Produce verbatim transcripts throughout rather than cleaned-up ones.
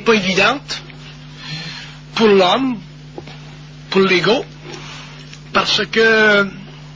pas évidente pour l'homme, pour l'ego, parce que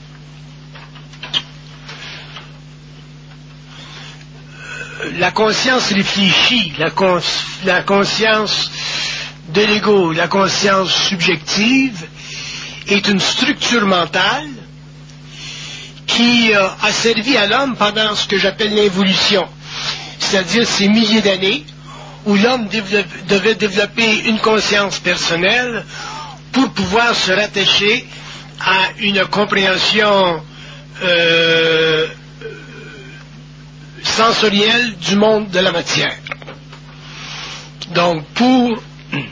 la conscience réfléchie, la, cons la conscience de l'ego, la conscience subjective, est une structure mentale qui euh, a servi à l'homme pendant ce que j'appelle l'évolution, c'est-à-dire ces milliers d'années où l'homme devait développer une conscience personnelle pour pouvoir se rattacher à une compréhension euh, sensorielle du monde de la matière. Donc, pour,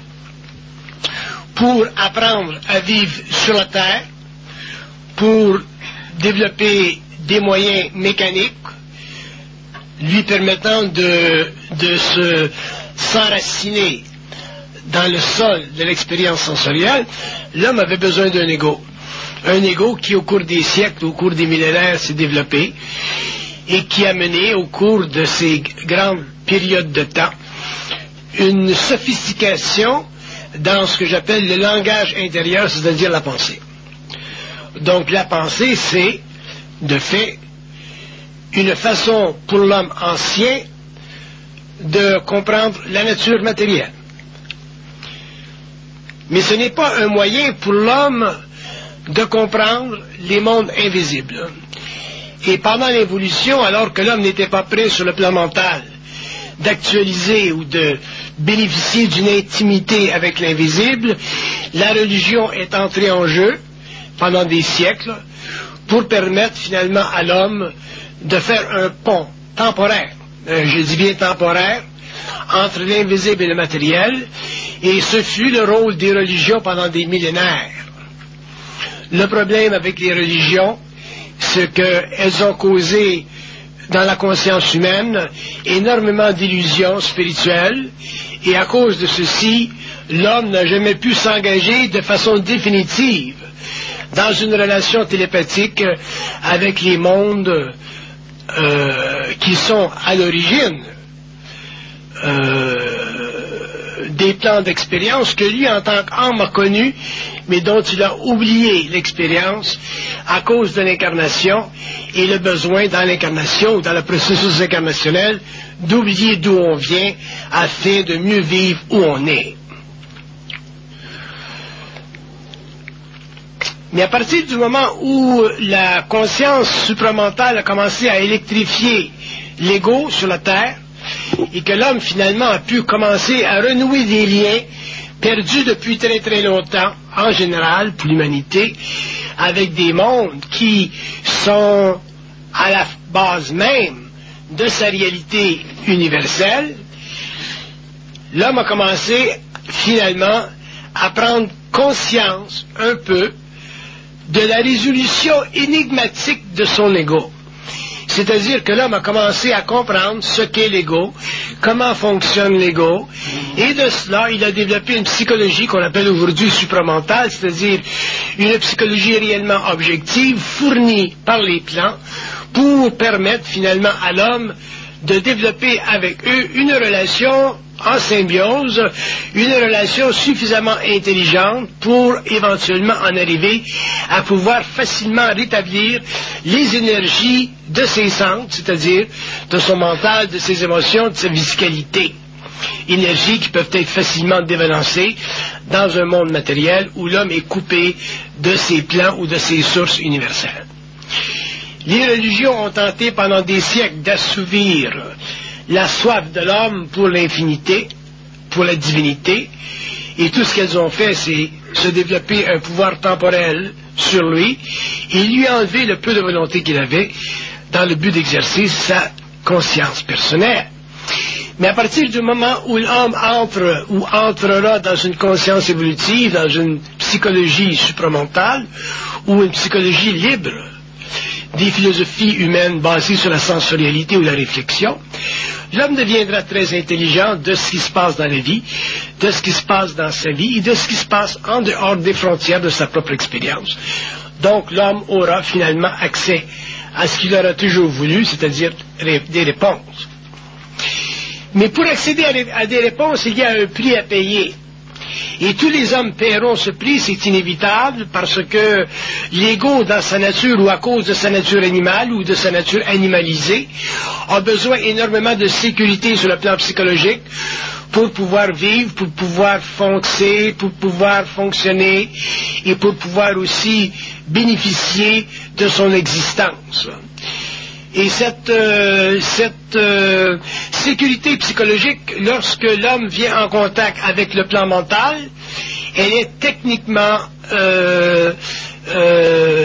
pour apprendre à vivre sur la Terre, pour développer des moyens mécaniques lui permettant de, de se s'enraciner dans le sol de l'expérience sensorielle, l'homme avait besoin d'un ego. Un ego qui, au cours des siècles, au cours des millénaires, s'est développé et qui a mené, au cours de ces grandes périodes de temps, une sophistication dans ce que j'appelle le langage intérieur, c'est-à-dire la pensée. Donc la pensée, c'est, de fait, une façon pour l'homme ancien de comprendre la nature matérielle. Mais ce n'est pas un moyen pour l'homme de comprendre les mondes invisibles. Et pendant l'évolution, alors que l'homme n'était pas prêt sur le plan mental d'actualiser ou de bénéficier d'une intimité avec l'invisible, la religion est entrée en jeu pendant des siècles pour permettre finalement à l'homme de faire un pont temporaire, euh, je dis bien temporaire, entre l'invisible et le matériel, et ce fut le rôle des religions pendant des millénaires. Le problème avec les religions, c'est qu'elles ont causé dans la conscience humaine énormément d'illusions spirituelles, et à cause de ceci, l'homme n'a jamais pu s'engager de façon définitive dans une relation télépathique avec les mondes euh, qui sont à l'origine euh, des plans d'expérience que lui, en tant qu'homme, a connus, mais dont il a oublié l'expérience à cause de l'incarnation et le besoin dans l'incarnation ou dans le processus incarnationnel d'oublier d'où on vient afin de mieux vivre où on est. Mais à partir du moment où la conscience supramentale a commencé à électrifier l'ego sur la Terre, et que l'homme finalement a pu commencer à renouer des liens perdus depuis très très longtemps, en général, pour l'humanité, avec des mondes qui sont à la base même de sa réalité universelle, l'homme a commencé finalement à prendre conscience un peu de la résolution énigmatique de son ego. C'est-à-dire que l'homme a commencé à comprendre ce qu'est l'ego, comment fonctionne l'ego, et de cela, il a développé une psychologie qu'on appelle aujourd'hui supramentale, c'est-à-dire une psychologie réellement objective, fournie par les plans, pour permettre finalement à l'homme de développer avec eux une relation en symbiose, une relation suffisamment intelligente pour éventuellement en arriver à pouvoir facilement rétablir les énergies de ses centres, c'est-à-dire de son mental, de ses émotions, de sa physicalité. Énergies qui peuvent être facilement débalancées dans un monde matériel où l'homme est coupé de ses plans ou de ses sources universelles. Les religions ont tenté pendant des siècles d'assouvir la soif de l'homme pour l'infinité, pour la divinité, et tout ce qu'elles ont fait, c'est se développer un pouvoir temporel sur lui et lui enlever le peu de volonté qu'il avait dans le but d'exercer sa conscience personnelle. Mais à partir du moment où l'homme entre ou entrera dans une conscience évolutive, dans une psychologie supramentale ou une psychologie libre des philosophies humaines basées sur la sensorialité ou la réflexion, l'homme deviendra très intelligent de ce qui se passe dans la vie, de ce qui se passe dans sa vie et de ce qui se passe en dehors des frontières de sa propre expérience. Donc l'homme aura finalement accès à ce qu'il aura toujours voulu, c'est-à-dire des réponses. Mais pour accéder à, les, à des réponses, il y a un prix à payer. Et tous les hommes paieront ce prix, c'est inévitable, parce que l'ego, dans sa nature, ou à cause de sa nature animale, ou de sa nature animalisée, a besoin énormément de sécurité sur le plan psychologique, pour pouvoir vivre, pour pouvoir foncer, pour pouvoir fonctionner, et pour pouvoir aussi bénéficier de son existence. Et cette, euh, cette euh, sécurité psychologique, lorsque l'homme vient en contact avec le plan mental, elle est techniquement, euh, euh,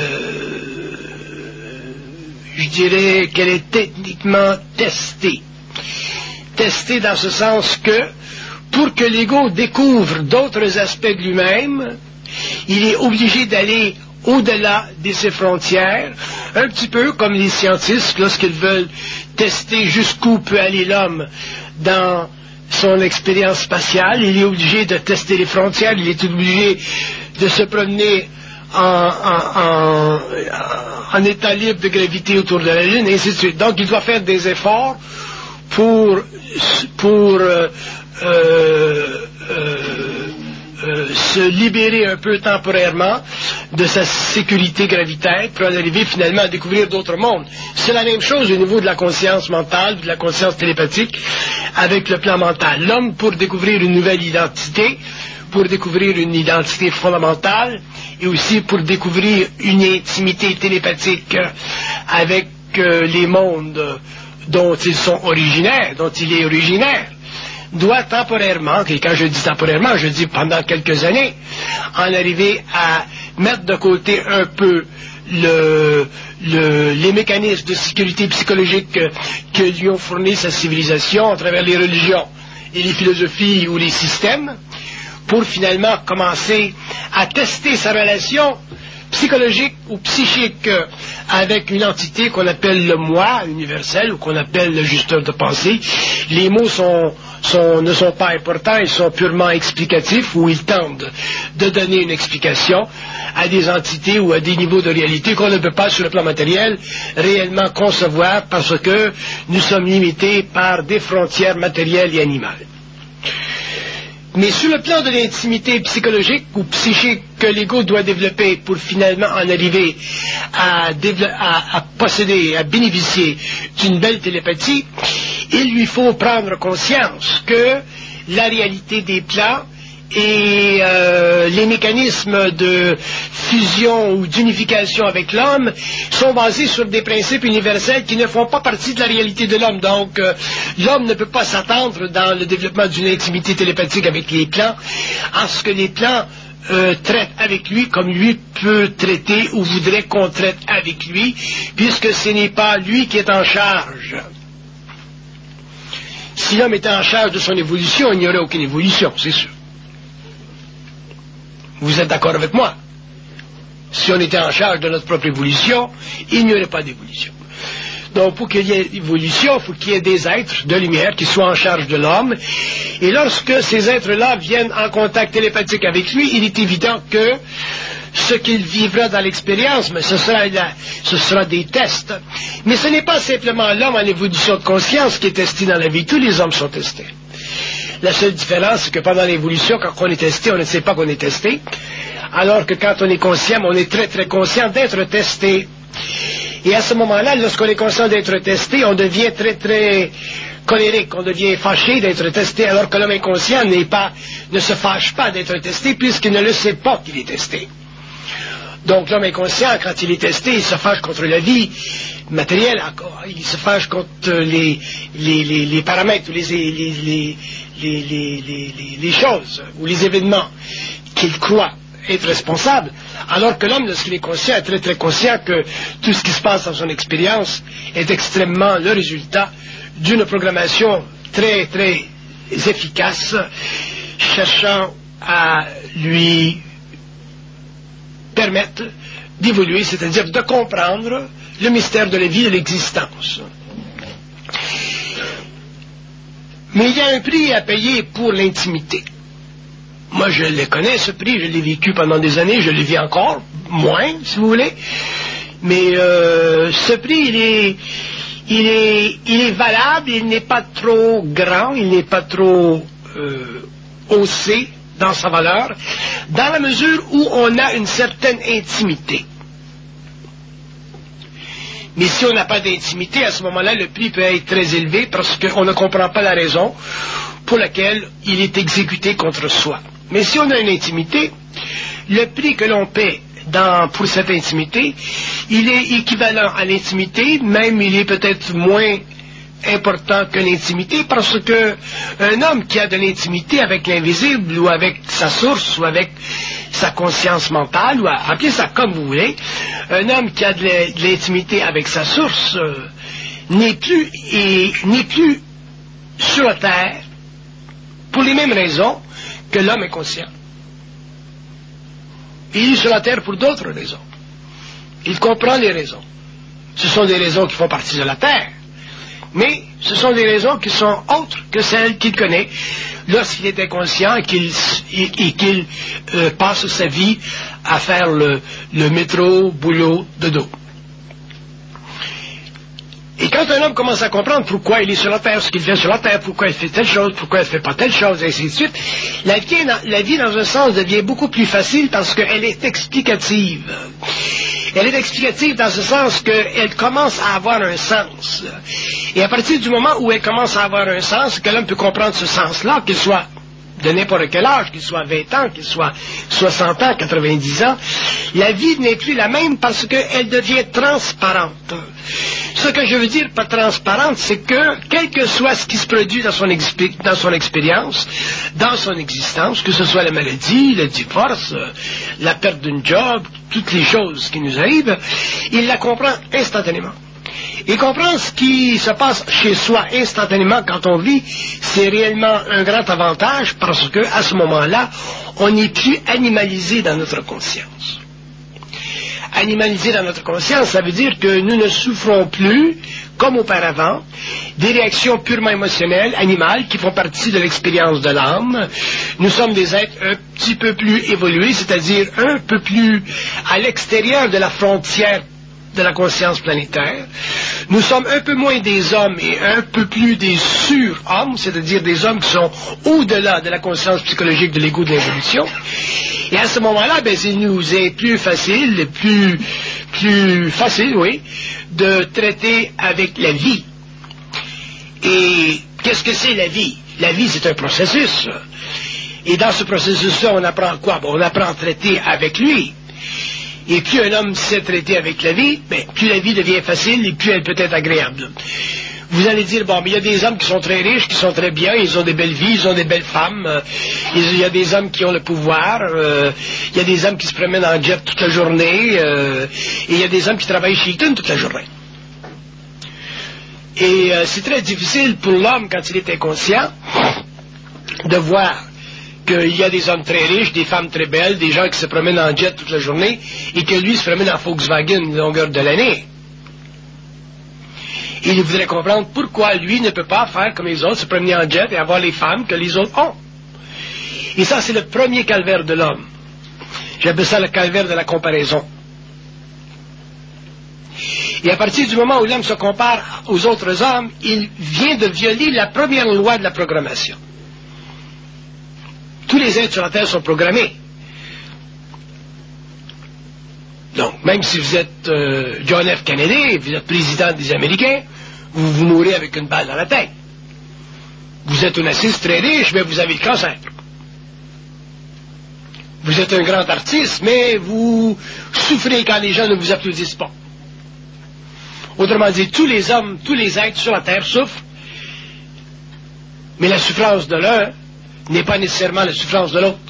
je dirais qu'elle est techniquement testée. Testée dans ce sens que, pour que l'ego découvre d'autres aspects de lui-même, il est obligé d'aller au-delà de ses frontières, un petit peu comme les scientifiques lorsqu'ils veulent tester jusqu'où peut aller l'homme dans son expérience spatiale. Il est obligé de tester les frontières, il est obligé de se promener en, en, en, en état libre de gravité autour de la Lune, et ainsi de suite. Donc il doit faire des efforts pour, pour euh, euh, euh, Euh, se libérer un peu temporairement de sa sécurité gravitaire pour en arriver finalement à découvrir d'autres mondes. C'est la même chose au niveau de la conscience mentale, de la conscience télépathique, avec le plan mental. L'homme, pour découvrir une nouvelle identité, pour découvrir une identité fondamentale, et aussi pour découvrir une intimité télépathique avec euh, les mondes dont ils sont originaires, dont il est originaire, doit temporairement, et quand je dis temporairement, je dis pendant quelques années, en arriver à mettre de côté un peu le, le, les mécanismes de sécurité psychologique que, que lui ont fourni sa civilisation à travers les religions et les philosophies ou les systèmes, pour finalement commencer à tester sa relation psychologique ou psychique avec une entité qu'on appelle le moi universel ou qu'on appelle le justeur de pensée. Les mots sont, sont, ne sont pas importants, ils sont purement explicatifs, où ils tentent de donner une explication à des entités ou à des niveaux de réalité qu'on ne peut pas sur le plan matériel réellement concevoir, parce que nous sommes limités par des frontières matérielles et animales. Mais sur le plan de l'intimité psychologique ou psychique que l'ego doit développer pour finalement en arriver à, à, à posséder, à bénéficier d'une belle télépathie, il lui faut prendre conscience que la réalité des plans et euh, les mécanismes de fusion ou d'unification avec l'homme sont basés sur des principes universels qui ne font pas partie de la réalité de l'homme. Donc, euh, l'homme ne peut pas s'attendre dans le développement d'une intimité télépathique avec les plans à ce que les plans euh, traitent avec lui comme lui peut traiter ou voudrait qu'on traite avec lui, puisque ce n'est pas lui qui est en charge. Si l'homme était en charge de son évolution, il n'y aurait aucune évolution, c'est sûr. Vous êtes d'accord avec moi? Si on était en charge de notre propre évolution, il n'y aurait pas d'évolution. Donc, pour qu'il y ait évolution, il faut qu'il y ait des êtres de lumière qui soient en charge de l'homme. Et lorsque ces êtres-là viennent en contact télépathique avec lui, il est évident que ce qu'il vivra dans l'expérience, mais ce sera, la, ce sera des tests. Mais ce n'est pas simplement l'homme en évolution de conscience qui est testé dans la vie. Tous les hommes sont testés. La seule différence, c'est que pendant l'évolution, quand on est testé, on ne sait pas qu'on est testé, alors que quand on est conscient, on est très très conscient d'être testé. Et à ce moment-là, lorsqu'on est conscient d'être testé, on devient très très colérique, on devient fâché d'être testé, alors que l'homme inconscient n'est pas, ne se fâche pas d'être testé, puisqu'il ne le sait pas qu'il est testé. Donc l'homme inconscient, quand il est testé, il se fâche contre la vie matérielle, il se fâche contre les, les, les, les paramètres, ou les, les, les, les, les, les, les choses, ou les événements qu'il croit être responsable, alors que l'homme, lorsqu'il est conscient, est très très conscient que tout ce qui se passe dans son expérience est extrêmement le résultat d'une programmation très très efficace, cherchant à lui permettre d'évoluer, c'est-à-dire de comprendre le mystère de la vie et de l'existence. Mais il y a un prix à payer pour l'intimité. Moi, je le connais, ce prix, je l'ai vécu pendant des années, je le vis encore, moins, si vous voulez. Mais euh, ce prix, il est, il est, il est valable, il n'est pas trop grand, il n'est pas trop euh, haussé dans sa valeur, dans la mesure où on a une certaine intimité. Mais si on n'a pas d'intimité, à ce moment-là, le prix peut être très élevé parce qu'on ne comprend pas la raison pour laquelle il est exécuté contre soi. Mais si on a une intimité, le prix que l'on paie dans, pour cette intimité, il est équivalent à l'intimité, même il est peut-être moins important que l'intimité, parce que un homme qui a de l'intimité avec l'invisible, ou avec sa source, ou avec sa conscience mentale, ou appelez ça comme vous voulez, un homme qui a de l'intimité avec sa source euh, n'est plus, et, n'est plus sur la terre pour les mêmes raisons que l'homme est conscient. Il est sur la terre pour d'autres raisons. Il comprend les raisons. Ce sont des raisons qui font partie de la terre, mais ce sont des raisons qui sont autres que celles qu'il connaît lorsqu'il est inconscient et qu'il, et, et qu'il euh, passe sa vie à faire le, le métro, boulot, dodo. Et quand un homme commence à comprendre pourquoi il est sur la terre, ce qu'il fait sur la terre, pourquoi il fait telle chose, pourquoi il ne fait pas telle chose, et ainsi de suite, la vie, la vie dans un sens devient beaucoup plus facile parce qu'elle est explicative. Elle est explicative dans ce sens qu'elle commence à avoir un sens. Et à partir du moment où elle commence à avoir un sens, que l'homme peut comprendre ce sens-là, qu'il soit de n'importe quel âge, qu'il soit vingt ans, qu'il soit soixante ans, quatre-vingt-dix ans, la vie n'est plus la même parce qu'elle devient transparente. Ce que je veux dire par transparente, c'est que, quel que soit ce qui se produit dans son, expé- dans son expérience, dans son existence, que ce soit la maladie, le divorce, euh, la perte d'un job, toutes les choses qui nous arrivent, il la comprend instantanément. Et comprendre ce qui se passe chez soi instantanément quand on vit, c'est réellement un grand avantage parce que, à ce moment-là, on n'est plus animalisé dans notre conscience. Animalisé dans notre conscience, ça veut dire que nous ne souffrons plus, comme auparavant, des réactions purement émotionnelles, animales, qui font partie de l'expérience de l'âme. Nous sommes des êtres un petit peu plus évolués, c'est-à-dire un peu plus à l'extérieur de la frontière de la conscience planétaire. Nous sommes un peu moins des hommes et un peu plus des sur-hommes, c'est-à-dire des hommes qui sont au-delà de la conscience psychologique de l'ego de l'évolution. Et à ce moment-là, ben, il nous est plus facile, plus, plus facile, oui, de traiter avec la vie. Et qu'est-ce que c'est la vie? La vie, c'est un processus. Et dans ce processus-là, on apprend quoi? Bon, on apprend à traiter avec lui. Et plus un homme sait traiter avec la vie, ben, plus la vie devient facile et plus elle peut être agréable. Vous allez dire, bon, mais il y a des hommes qui sont très riches, qui sont très bien, ils ont des belles vies, ils ont des belles femmes, euh, il y a des hommes qui ont le pouvoir, euh, il y a des hommes qui se promènent en jet toute la journée, euh, et il y a des hommes qui travaillent chez Hilton toute la journée. Et euh, c'est très difficile pour l'homme, quand il est inconscient, de voir qu'il y a des hommes très riches, des femmes très belles, des gens qui se promènent en jet toute la journée, et que lui se promène en Volkswagen une longueur de l'année. Il voudrait comprendre pourquoi lui ne peut pas faire comme les autres, se promener en jet et avoir les femmes que les autres ont. Et ça, c'est le premier calvaire de l'homme. J'appelle ça le calvaire de la comparaison. Et à partir du moment où l'homme se compare aux autres hommes, il vient de violer la première loi de la programmation. Tous les êtres sur la Terre sont programmés. Donc, même si vous êtes euh, John F. Kennedy, vous êtes président des Américains, vous vous mourrez avec une balle dans la tête. Vous êtes un assiste très riche, mais vous avez le cancer. Vous êtes un grand artiste, mais vous souffrez quand les gens ne vous applaudissent pas. Autrement dit, tous les hommes, tous les êtres sur la Terre souffrent, mais la souffrance de l'un n'est pas nécessairement la souffrance de l'autre.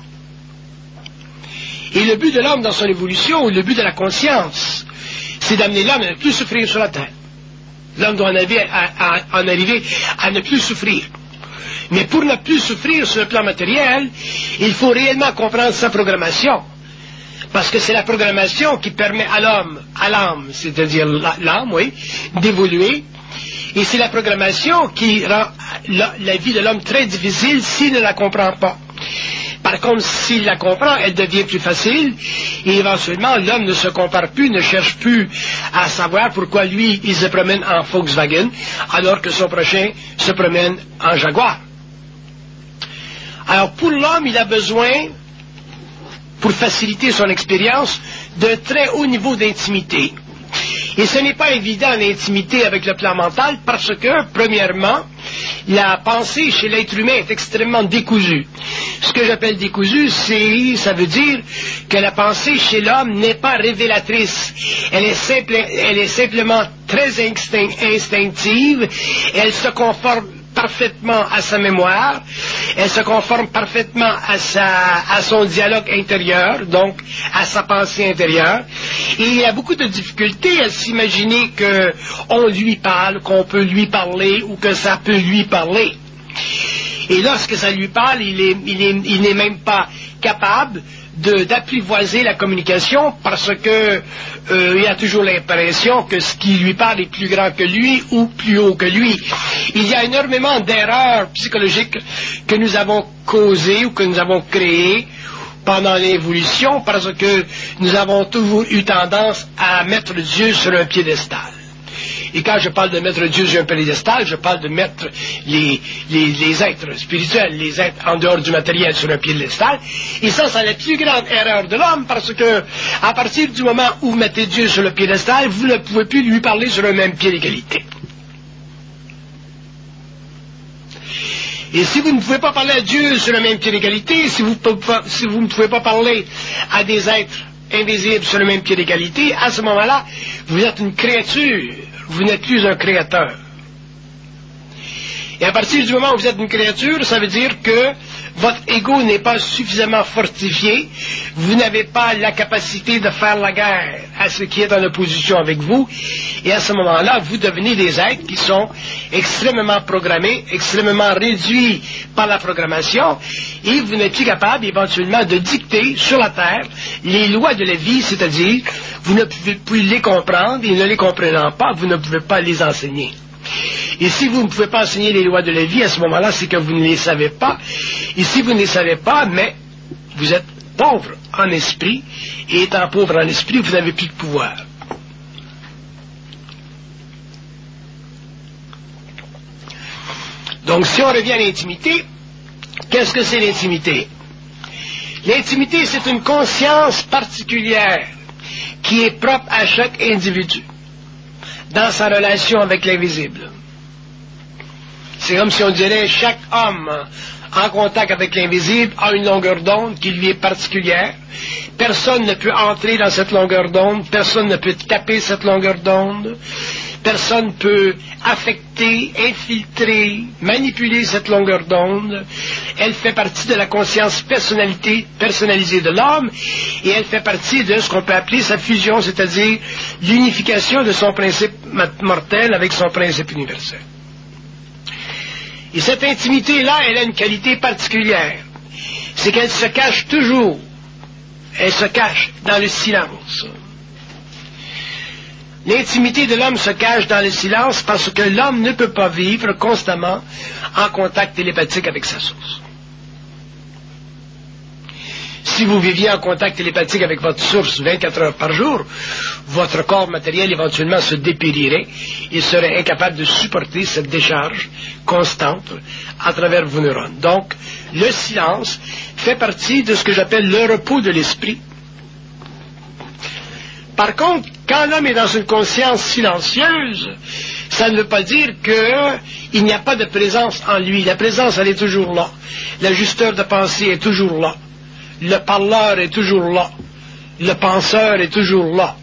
Et le but de l'homme dans son évolution, ou le but de la conscience, c'est d'amener l'homme à ne plus souffrir sur la terre. L'homme doit en arriver à, à, en arriver à ne plus souffrir. Mais pour ne plus souffrir sur le plan matériel, il faut réellement comprendre sa programmation. Parce que c'est la programmation qui permet à l'homme, à l'âme, c'est-à-dire l'âme, oui, d'évoluer. Et c'est la programmation qui rend la, la vie de l'homme très difficile s'il ne la comprend pas. Par contre, s'il la comprend, elle devient plus facile, et éventuellement, l'homme ne se compare plus, ne cherche plus à savoir pourquoi lui, il se promène en Volkswagen, alors que son prochain se promène en Jaguar. Alors, pour l'homme, il a besoin, pour faciliter son expérience, d'un très haut niveau d'intimité. Et ce n'est pas évident l'intimité avec le plan mental parce que, premièrement, la pensée chez l'être humain est extrêmement décousue. Ce que j'appelle décousu, c'est, ça veut dire que la pensée chez l'homme n'est pas révélatrice. Elle est, simple, elle est simplement très instinct, instinctive. Elle se conforme parfaitement à sa mémoire, elle se conforme parfaitement à, sa, à son dialogue intérieur, donc à sa pensée intérieure, et il y a beaucoup de difficultés à s'imaginer qu'on lui parle, qu'on peut lui parler, ou que ça peut lui parler. Et lorsque ça lui parle, il est, il est, il n'est même pas capable de, d'apprivoiser la communication parce que euh, il a toujours l'impression que ce qui lui parle est plus grand que lui ou plus haut que lui. Il y a énormément d'erreurs psychologiques que nous avons causées ou que nous avons créées pendant l'évolution parce que nous avons toujours eu tendance à mettre Dieu sur un piédestal. Et quand je parle de mettre Dieu sur un piédestal, je parle de mettre les, les, les êtres spirituels, les êtres en dehors du matériel sur un piédestal. Et ça, c'est la plus grande erreur de l'homme parce que, à partir du moment où vous mettez Dieu sur le piédestal, vous ne pouvez plus lui parler sur un même pied d'égalité. Et si vous ne pouvez pas parler à Dieu sur le même pied d'égalité, si vous, si vous ne pouvez pas parler à des êtres invisibles sur le même pied d'égalité, à ce moment-là, vous êtes une créature. Vous n'êtes plus un créateur. Et à partir du moment où vous êtes une créature, ça veut dire que votre ego n'est pas suffisamment fortifié, vous n'avez pas la capacité de faire la guerre à ce qui est en opposition avec vous, et à ce moment-là, vous devenez des êtres qui sont extrêmement programmés, extrêmement réduits par la programmation, et vous n'êtes plus capable éventuellement de dicter sur la Terre les lois de la vie, c'est-à-dire, vous ne pouvez plus les comprendre, et ne les comprenant pas, vous ne pouvez pas les enseigner. Et si vous ne pouvez pas enseigner les lois de la vie, à ce moment-là, c'est que vous ne les savez pas. Et si vous ne les savez pas, mais vous êtes pauvre en esprit, et étant pauvre en esprit, vous n'avez plus de pouvoir. Donc, si on revient à l'intimité, qu'est-ce que c'est l'intimité? L'intimité, c'est une conscience particulière qui est propre à chaque individu dans sa relation avec l'invisible. C'est comme si on dirait chaque homme en contact avec l'invisible a une longueur d'onde qui lui est particulière. Personne ne peut entrer dans cette longueur d'onde, personne ne peut taper cette longueur d'onde, personne ne peut affecter, infiltrer, manipuler cette longueur d'onde. Elle fait partie de la conscience personnalité, personnalisée de l'homme, et elle fait partie de ce qu'on peut appeler sa fusion, c'est-à-dire l'unification de son principe mortel avec son principe universel. Et cette intimité-là, elle a une qualité particulière. C'est qu'elle se cache toujours. Elle se cache dans le silence. L'intimité de l'homme se cache dans le silence parce que l'homme ne peut pas vivre constamment en contact télépathique avec sa source. Si vous viviez en contact télépathique avec votre source vingt-quatre heures par jour, votre corps matériel éventuellement se dépérirait et serait incapable de supporter cette décharge constante à travers vos neurones. Donc, le silence fait partie de ce que j'appelle le repos de l'esprit. Par contre, quand l'homme est dans une conscience silencieuse, ça ne veut pas dire qu'il n'y a pas de présence en lui. La présence, elle est toujours là. L'ajusteur de pensée est toujours là. Le parleur est toujours là. Le penseur est toujours là.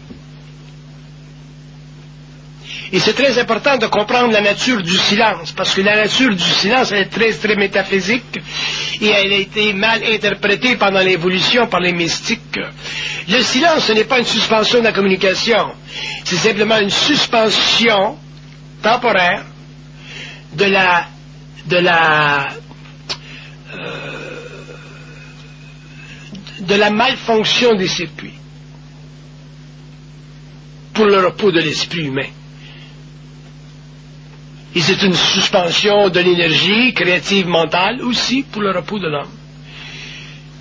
Et c'est très important de comprendre la nature du silence, parce que la nature du silence, elle est très, très métaphysique, et elle a été mal interprétée pendant l'évolution par les mystiques. Le silence, ce n'est pas une suspension de la communication, c'est simplement une suspension temporaire de la, de la, euh, de la malfonction des circuits pour le repos de l'esprit humain. Et c'est une suspension de l'énergie créative mentale aussi pour le repos de l'homme.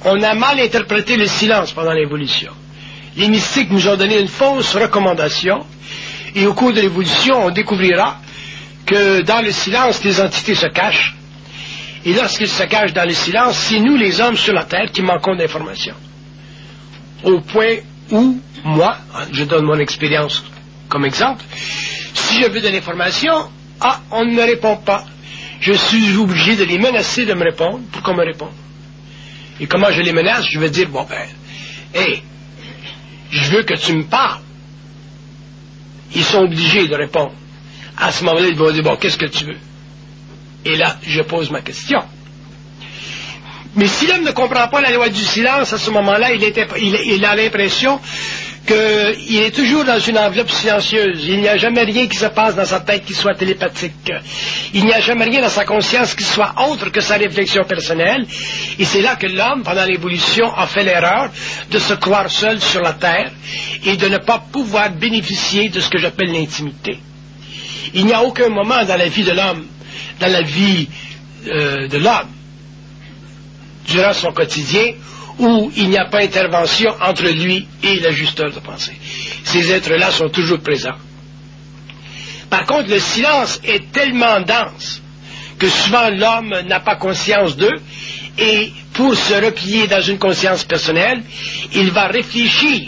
On a mal interprété le silence pendant l'évolution. Les mystiques nous ont donné une fausse recommandation, et au cours de l'évolution, on découvrira que dans le silence, les entités se cachent, et lorsqu'ils se cachent dans le silence, c'est nous, les hommes sur la Terre, qui manquons d'informations. Au point où, moi, je donne mon expérience comme exemple, si je veux de l'information, ah, on ne me répond pas. Je suis obligé de les menacer de me répondre pour qu'on me réponde. Et comment je les menace? Je vais dire, bon ben, hé, je veux que tu me parles. Ils sont obligés de répondre. À ce moment-là, ils vont dire, bon, qu'est-ce que tu veux? Et là, je pose ma question. Mais si l'homme ne comprend pas la loi du silence, à ce moment-là, il, était, il, il a l'impression qu'il est toujours dans une enveloppe silencieuse. Il n'y a jamais rien qui se passe dans sa tête qui soit télépathique. Il n'y a jamais rien dans sa conscience qui soit autre que sa réflexion personnelle. Et c'est là que l'homme, pendant l'évolution, a fait l'erreur de se croire seul sur la terre et de ne pas pouvoir bénéficier de ce que j'appelle l'intimité. Il n'y a aucun moment dans la vie de l'homme, dans la vie euh, de l'homme, durant son quotidien, où il n'y a pas intervention entre lui et l'ajusteur de pensée. Ces êtres-là sont toujours présents. Par contre, le silence est tellement dense que souvent l'homme n'a pas conscience d'eux, et pour se replier dans une conscience personnelle, il va réfléchir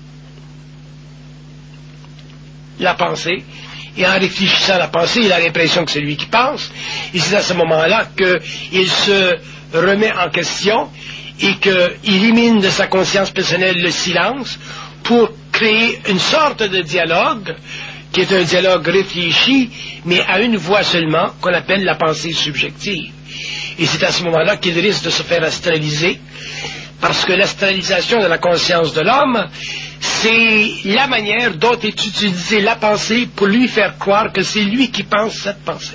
la pensée, et en réfléchissant à la pensée, il a l'impression que c'est lui qui pense, et c'est à ce moment-là qu'il se remet en question et qu'il élimine de sa conscience personnelle le silence pour créer une sorte de dialogue qui est un dialogue réfléchi, mais à une voix seulement, qu'on appelle la pensée subjective. Et c'est à ce moment-là qu'il risque de se faire astraliser, parce que l'astralisation de la conscience de l'homme, c'est la manière dont est utilisée la pensée pour lui faire croire que c'est lui qui pense cette pensée.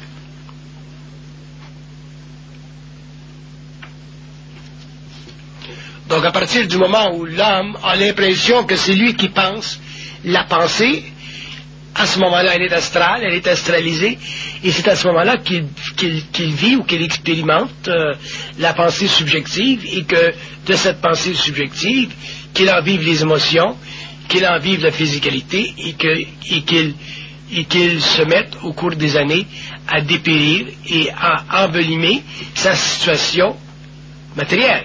Donc à partir du moment où l'homme a l'impression que c'est lui qui pense la pensée, à ce moment-là elle est astrale, elle est astralisée, et c'est à ce moment-là qu'il qu'il, qu'il vit ou qu'il expérimente euh, la pensée subjective, et que de cette pensée subjective, qu'il en vive les émotions, qu'il en vive la physicalité, et, que, et qu'il et qu'il se mette au cours des années à dépérir et à envenimer sa situation matérielle.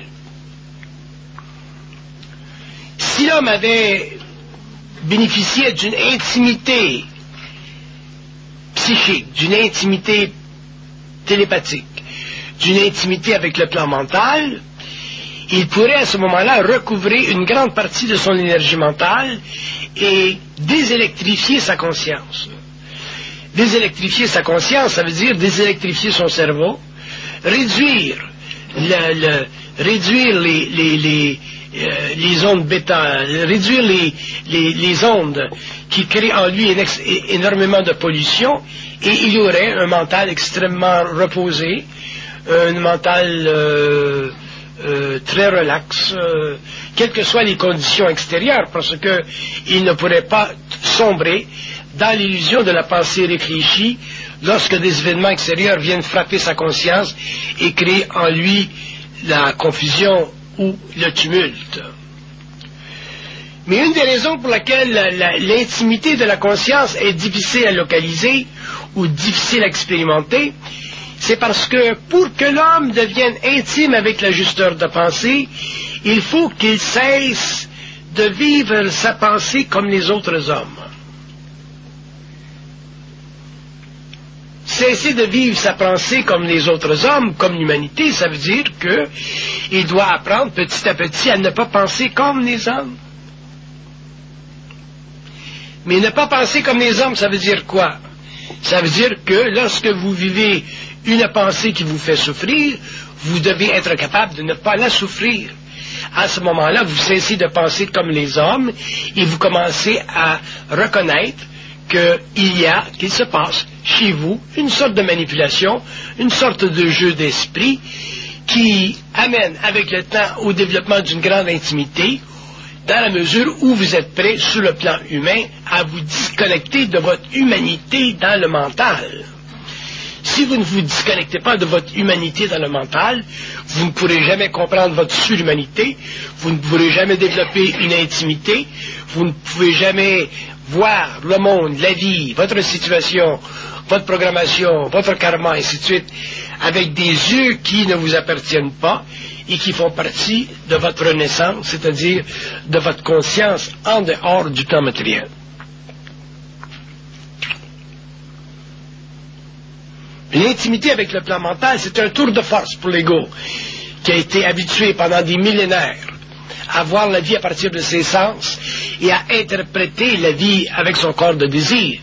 Si l'homme avait bénéficié d'une intimité psychique, d'une intimité télépathique, d'une intimité avec le plan mental, il pourrait à ce moment-là recouvrer une grande partie de son énergie mentale et désélectrifier sa conscience. Désélectrifier sa conscience, ça veut dire désélectrifier son cerveau, réduire, le, le, réduire les, les, les Euh, les ondes bêta, réduire les, les, les ondes qui créent en lui ex, énormément de pollution, et il y aurait un mental extrêmement reposé, un mental euh, euh, très relax, euh, quelles que soient les conditions extérieures, parce que il ne pourrait pas sombrer dans l'illusion de la pensée réfléchie lorsque des événements extérieurs viennent frapper sa conscience et créer en lui la confusion ou le tumulte. Mais une des raisons pour laquelle l'intimité de la conscience est difficile à localiser ou difficile à expérimenter, c'est parce que pour que l'homme devienne intime avec l'ajusteur de pensée, il faut qu'il cesse de vivre sa pensée comme les autres hommes. Cesser de vivre sa pensée comme les autres hommes, comme l'humanité, ça veut dire qu'il doit apprendre petit à petit à ne pas penser comme les hommes. Mais ne pas penser comme les hommes, ça veut dire quoi? Ça veut dire que lorsque vous vivez une pensée qui vous fait souffrir, vous devez être capable de ne pas la souffrir. À ce moment-là, vous cessez de penser comme les hommes et vous commencez à reconnaître qu'il y a, qu'il se passe chez vous une sorte de manipulation, une sorte de jeu d'esprit qui amène avec le temps au développement d'une grande intimité, dans la mesure où vous êtes prêt, sur le plan humain, à vous disconnecter de votre humanité dans le mental. Si vous ne vous disconnectez pas de votre humanité dans le mental, vous ne pourrez jamais comprendre votre surhumanité, vous ne pourrez jamais développer une intimité, vous ne pouvez jamais voir le monde, la vie, votre situation, votre programmation, votre karma, ainsi de suite, avec des yeux qui ne vous appartiennent pas et qui font partie de votre renaissance, c'est-à-dire de votre conscience en dehors du temps matériel. L'intimité avec le plan mental, c'est un tour de force pour l'ego, qui a été habitué pendant des millénaires à voir la vie à partir de ses sens et à interpréter la vie avec son corps de désir.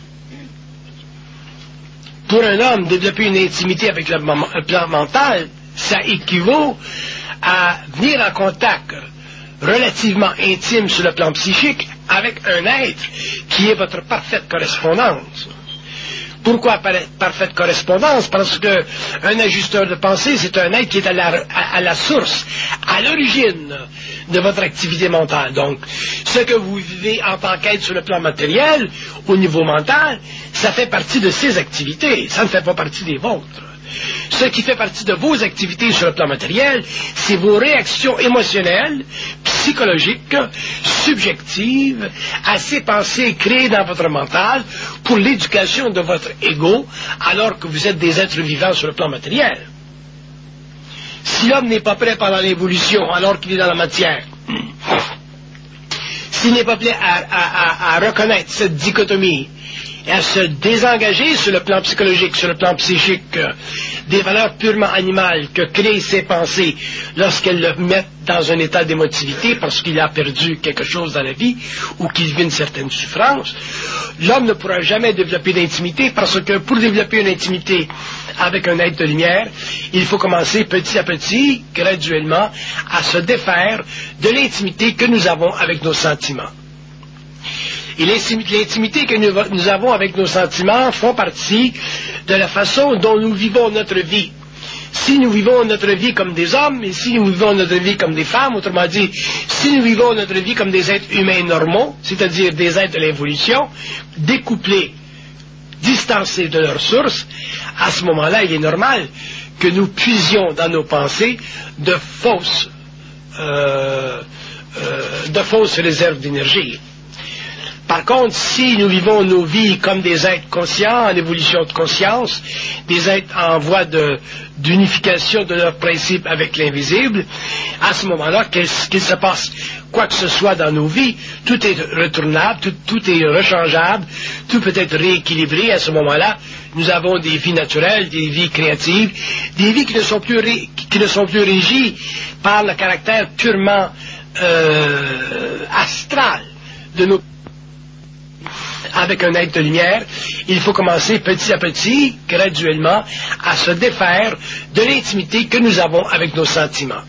Pour un homme, développer une intimité avec le plan mental, ça équivaut à venir en contact relativement intime sur le plan psychique avec un être qui est votre parfaite correspondance. Pourquoi par parfaite correspondance? Parce que un ajusteur de pensée, c'est un être qui est à la, à, à la source, à l'origine de votre activité mentale. Donc, ce que vous vivez en tant qu'être sur le plan matériel, au niveau mental, ça fait partie de ses activités, ça ne fait pas partie des vôtres. Ce qui fait partie de vos activités sur le plan matériel, c'est vos réactions émotionnelles, psychologiques, subjectives, à ces pensées créées dans votre mental pour l'éducation de votre ego, alors que vous êtes des êtres vivants sur le plan matériel. Si l'homme n'est pas prêt pendant l'évolution, alors qu'il est dans la matière, s'il n'est pas prêt à, à, à, à reconnaître cette dichotomie, et à se désengager sur le plan psychologique, sur le plan psychique, euh, des valeurs purement animales que créent ses pensées lorsqu'elles le mettent dans un état d'émotivité parce qu'il a perdu quelque chose dans la vie ou qu'il vit une certaine souffrance, l'homme ne pourra jamais développer d'intimité parce que pour développer une intimité avec un être de lumière, il faut commencer petit à petit, graduellement, à se défaire de l'intimité que nous avons avec nos sentiments. Et l'intimité que nous, nous avons avec nos sentiments font partie de la façon dont nous vivons notre vie. Si nous vivons notre vie comme des hommes, et si nous vivons notre vie comme des femmes, autrement dit, si nous vivons notre vie comme des êtres humains normaux, c'est-à-dire des êtres de l'évolution, découplés, distancés de leur source, à ce moment-là, il est normal que nous puisions dans nos pensées de fausses, euh, euh, de fausses réserves d'énergie. Par contre, si nous vivons nos vies comme des êtres conscients, en évolution de conscience, des êtres en voie de, d'unification de leurs principes avec l'invisible, à ce moment-là, qu'il, qu'il se passe quoi que ce soit dans nos vies, tout est retournable, tout, tout est rechangeable, tout peut être rééquilibré. À ce moment-là, nous avons des vies naturelles, des vies créatives, des vies qui ne sont plus, ré, qui ne sont plus régies par le caractère purement euh, astral de nos avec un être de lumière. Il faut commencer petit à petit, graduellement, à se défaire de l'intimité que nous avons avec nos sentiments.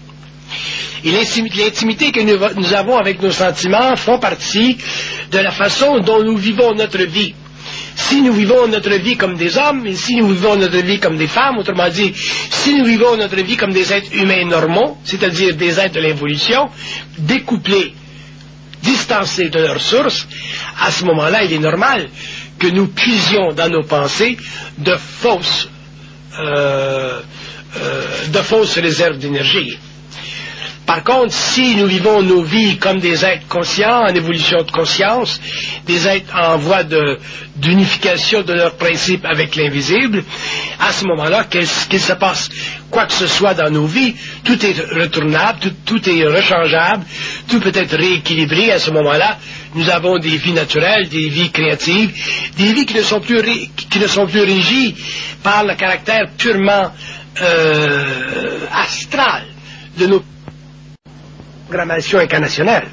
Et l'intimité que nous, nous avons avec nos sentiments font partie de la façon dont nous vivons notre vie. Si nous vivons notre vie comme des hommes, et si nous vivons notre vie comme des femmes, autrement dit, si nous vivons notre vie comme des êtres humains normaux, c'est-à-dire des êtres de l'évolution, découplés, distancés de leur source, à ce moment-là, il est normal que nous puisions dans nos pensées de fausses, euh, euh, de fausses réserves d'énergie. Par contre, si nous vivons nos vies comme des êtres conscients, en évolution de conscience, des êtres en voie de, d'unification de leurs principes avec l'invisible, à ce moment-là, qu'il, qu'il se passe quoi que ce soit dans nos vies, tout est retournable, tout, tout est rechangeable, tout peut être rééquilibré. À ce moment-là, nous avons des vies naturelles, des vies créatives, des vies qui ne sont plus, ré, qui ne sont plus régies par le caractère purement euh, astral de nos programmation incarnationnelle.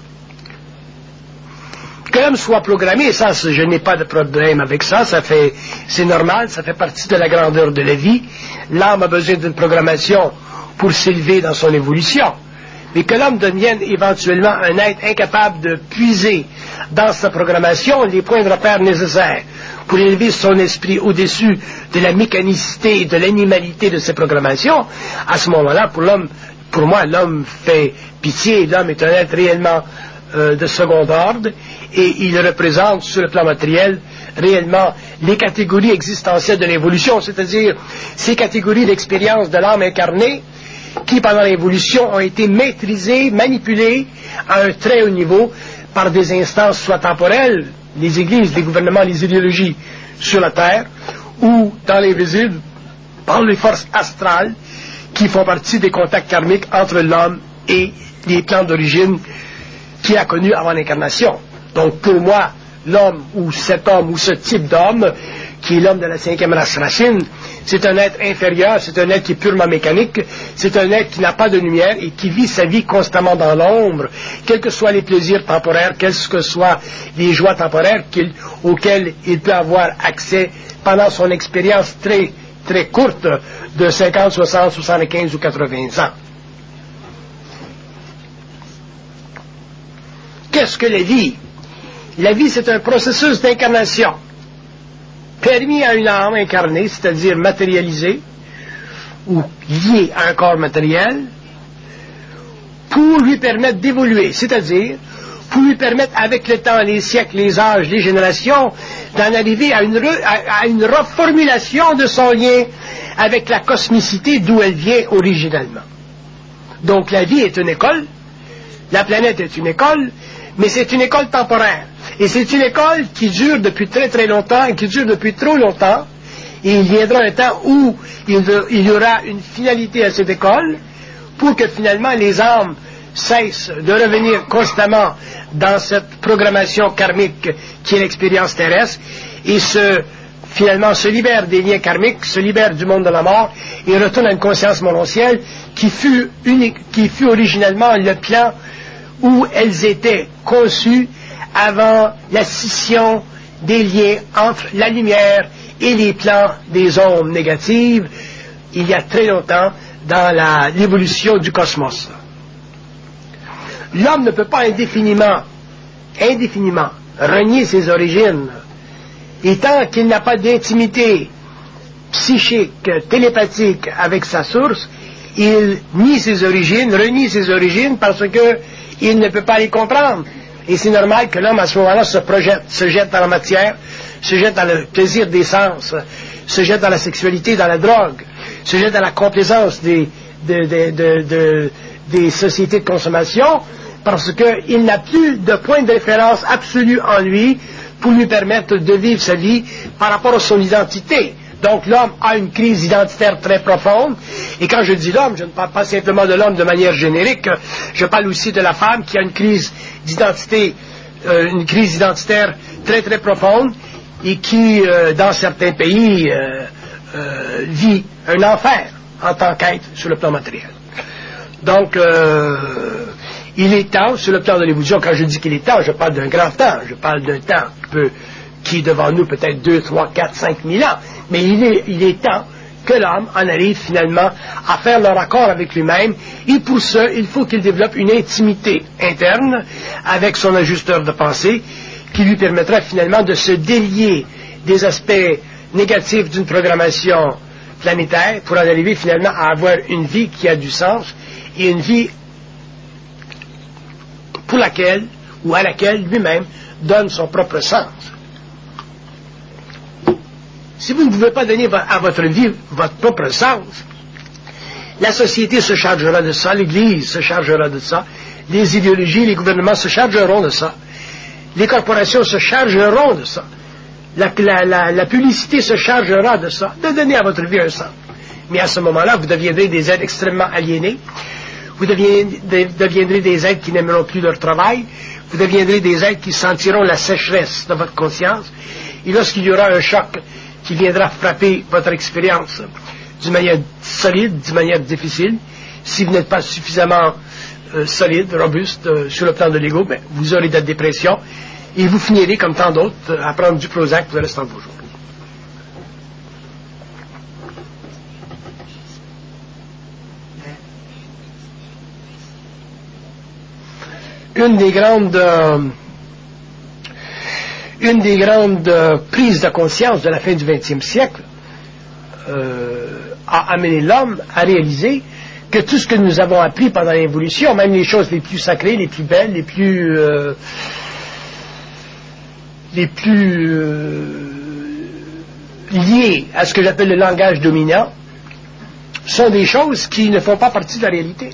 Que l'homme soit programmé, ça, je n'ai pas de problème avec ça, ça fait, c'est normal, ça fait partie de la grandeur de la vie. L'âme a besoin d'une programmation pour s'élever dans son évolution. Mais que l'homme devienne éventuellement un être incapable de puiser dans sa programmation les points de repère nécessaires pour élever son esprit au-dessus de la mécanicité et de l'animalité de ses programmations, à ce moment-là, pour l'homme, pour moi, l'homme fait pitié. L'homme est un être réellement euh, de second ordre et il représente sur le plan matériel réellement les catégories existentielles de l'évolution, c'est-à-dire ces catégories d'expérience de l'âme incarnée qui, pendant l'évolution, ont été maîtrisées, manipulées à un très haut niveau par des instances soit temporelles, les églises, les gouvernements, les idéologies sur la Terre, ou dans l'invisible, par les forces astrales qui font partie des contacts karmiques entre l'homme et les plans d'origine qu'il a connus avant l'incarnation. Donc pour moi, l'homme ou cet homme ou ce type d'homme, qui est l'homme de la cinquième race racine, c'est un être inférieur, c'est un être qui est purement mécanique, c'est un être qui n'a pas de lumière et qui vit sa vie constamment dans l'ombre, quels que soient les plaisirs temporaires, quelles que soient les joies temporaires qu'il, auxquelles il peut avoir accès pendant son expérience très, très courte de cinquante, soixante, soixante-quinze ou quatre-vingts ans. Qu'est-ce que la vie? La vie, c'est un processus d'incarnation permis à une âme incarnée, c'est-à-dire matérialisée ou liée à un corps matériel, pour lui permettre d'évoluer, c'est-à-dire pour lui permettre avec le temps, les siècles, les âges, les générations, d'en arriver à une, re, à, à une reformulation de son lien avec la cosmicité d'où elle vient originellement. Donc la vie est une école, la planète est une école, mais c'est une école temporaire. Et c'est une école qui dure depuis très très longtemps, et qui dure depuis trop longtemps, et il viendra un temps où il, il y aura une finalité à cette école, pour que finalement les âmes cessent de revenir constamment dans cette programmation karmique qui est l'expérience terrestre, et se, finalement se libèrent des liens karmiques, se libèrent du monde de la mort, et retournent à une conscience mononcielle qui fut, unique, qui fut originellement le plan où elles étaient conçues avant la scission des liens entre la lumière et les plans des ondes négatives, il y a très longtemps, dans la, l'évolution du cosmos. L'homme ne peut pas indéfiniment, indéfiniment, renier ses origines, et tant qu'il n'a pas d'intimité psychique, télépathique avec sa source, il nie ses origines, renie ses origines parce que il ne peut pas les comprendre. Et c'est normal que l'homme, à ce moment-là, se projette, se jette dans la matière, se jette dans le plaisir des sens, se jette dans la sexualité, dans la drogue, se jette dans la complaisance des, de, de, de, de, des sociétés de consommation, parce qu'il n'a plus de point de référence absolu en lui pour lui permettre de vivre sa vie par rapport à son identité. Donc l'homme a une crise identitaire très profonde, et quand je dis l'homme, je ne parle pas simplement de l'homme de manière générique, je parle aussi de la femme qui a une crise d'identité, euh, une crise identitaire très très profonde, et qui, euh, dans certains pays, euh, euh, vit un enfer en tant qu'être sur le plan matériel. Donc, euh, il est temps, sur le plan de l'évolution, quand je dis qu'il est temps, je parle d'un grand temps, je parle d'un temps qui, peut, qui est devant nous peut-être deux, trois, quatre, cinq mille ans, mais il est, il est temps que l'homme en arrive finalement à faire le raccord avec lui-même, et pour ça, il faut qu'il développe une intimité interne avec son ajusteur de pensée qui lui permettra finalement de se délier des aspects négatifs d'une programmation planétaire pour en arriver finalement à avoir une vie qui a du sens et une vie pour laquelle ou à laquelle lui-même donne son propre sens. Si vous ne pouvez pas donner à votre vie votre propre sens, la société se chargera de ça, l'Église se chargera de ça, les idéologies, les gouvernements se chargeront de ça, les corporations se chargeront de ça, la, la, la, la publicité se chargera de ça, de donner à votre vie un sens. Mais à ce moment-là, vous deviendrez des êtres extrêmement aliénés, vous deviendrez, deviendrez des êtres qui n'aimeront plus leur travail, vous deviendrez des êtres qui sentiront la sécheresse de votre conscience, et lorsqu'il y aura un choc qui viendra frapper votre expérience d'une manière solide, d'une manière difficile, si vous n'êtes pas suffisamment euh, solide, robuste euh, sur le plan de l'ego, ben, vous aurez de la dépression et vous finirez, comme tant d'autres, euh, à prendre du Prozac pour le restant de vos jours. Une des grandes... Euh, Une des grandes euh, prises de conscience de la fin du vingtième siècle euh, a amené l'homme à réaliser que tout ce que nous avons appris pendant l'évolution, même les choses les plus sacrées, les plus belles, les plus, euh, les plus euh, liées à ce que j'appelle le langage dominant sont des choses qui ne font pas partie de la réalité.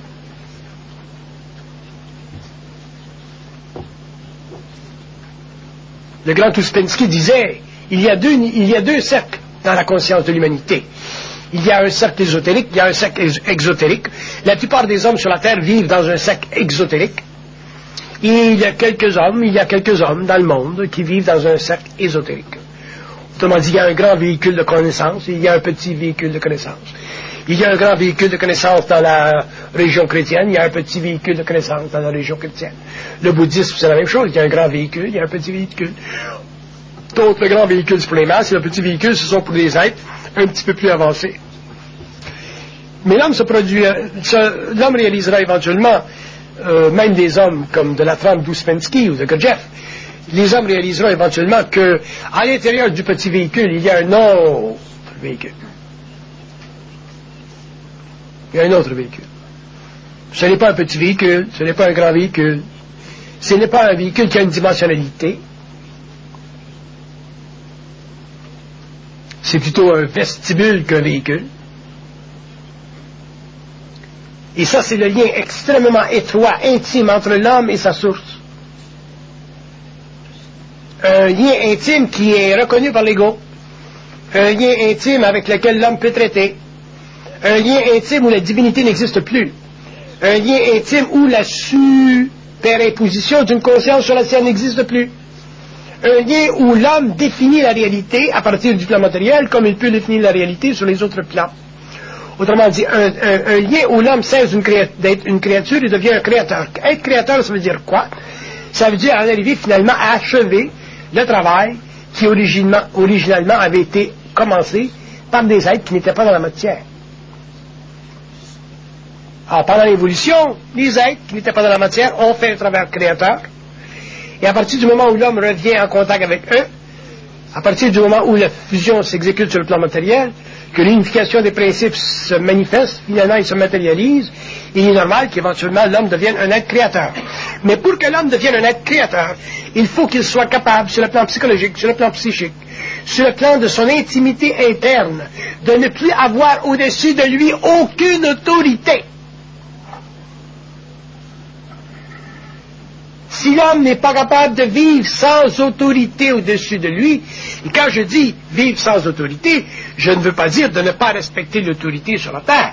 Le grand Ouspensky disait, il y a deux, il y a deux cercles dans la conscience de l'humanité. Il y a un cercle ésotérique, il y a un cercle exotérique. La plupart des hommes sur la Terre vivent dans un cercle exotérique. Et il y a quelques hommes, il y a quelques hommes dans le monde qui vivent dans un cercle ésotérique. Autrement dit, il y a un grand véhicule de connaissance et il y a un petit véhicule de connaissance. Il y a un grand véhicule de connaissance dans la région chrétienne, il y a un petit véhicule de connaissance dans la région chrétienne. Le bouddhisme, c'est la même chose, il y a un grand véhicule, il y a un petit véhicule. Donc, le grand véhicule, c'est pour les masses, et le petit véhicule, ce sont pour les êtres un petit peu plus avancés. Mais l'homme se produit, se, l'homme réalisera éventuellement, euh, même des hommes comme de la trempe d'Ouspensky ou de Gurdjieff, les hommes réaliseront éventuellement que, à l'intérieur du petit véhicule, il y a un autre véhicule. Il y a un autre véhicule. Ce n'est pas un petit véhicule, ce n'est pas un grand véhicule, ce n'est pas un véhicule qui a une dimensionnalité. C'est plutôt un vestibule qu'un véhicule. Et ça, c'est le lien extrêmement étroit, intime entre l'homme et sa source. Un lien intime qui est reconnu par l'ego. Un lien intime avec lequel l'homme peut traiter. Un lien intime où la divinité n'existe plus. Un lien intime où la superimposition d'une conscience sur la sienne n'existe plus. Un lien où l'homme définit la réalité à partir du plan matériel comme il peut définir la réalité sur les autres plans. Autrement dit, un, un, un lien où l'homme cesse d'être une créature et devient un créateur. Être créateur, ça veut dire quoi? Ça veut dire en arriver finalement à achever le travail qui originalement, originalement avait été commencé par des êtres qui n'étaient pas dans la matière. Alors, pendant l'évolution, les êtres qui n'étaient pas dans la matière ont fait un travail créateur. Et à partir du moment où l'homme revient en contact avec eux, à partir du moment où la fusion s'exécute sur le plan matériel, que l'unification des principes se manifeste, finalement il se matérialise, il est normal qu'éventuellement l'homme devienne un être créateur. Mais pour que l'homme devienne un être créateur, il faut qu'il soit capable, sur le plan psychologique, sur le plan psychique, sur le plan de son intimité interne, de ne plus avoir au-dessus de lui aucune autorité. Si l'homme n'est pas capable de vivre sans autorité au-dessus de lui, et quand je dis vivre sans autorité, je ne veux pas dire de ne pas respecter l'autorité sur la terre.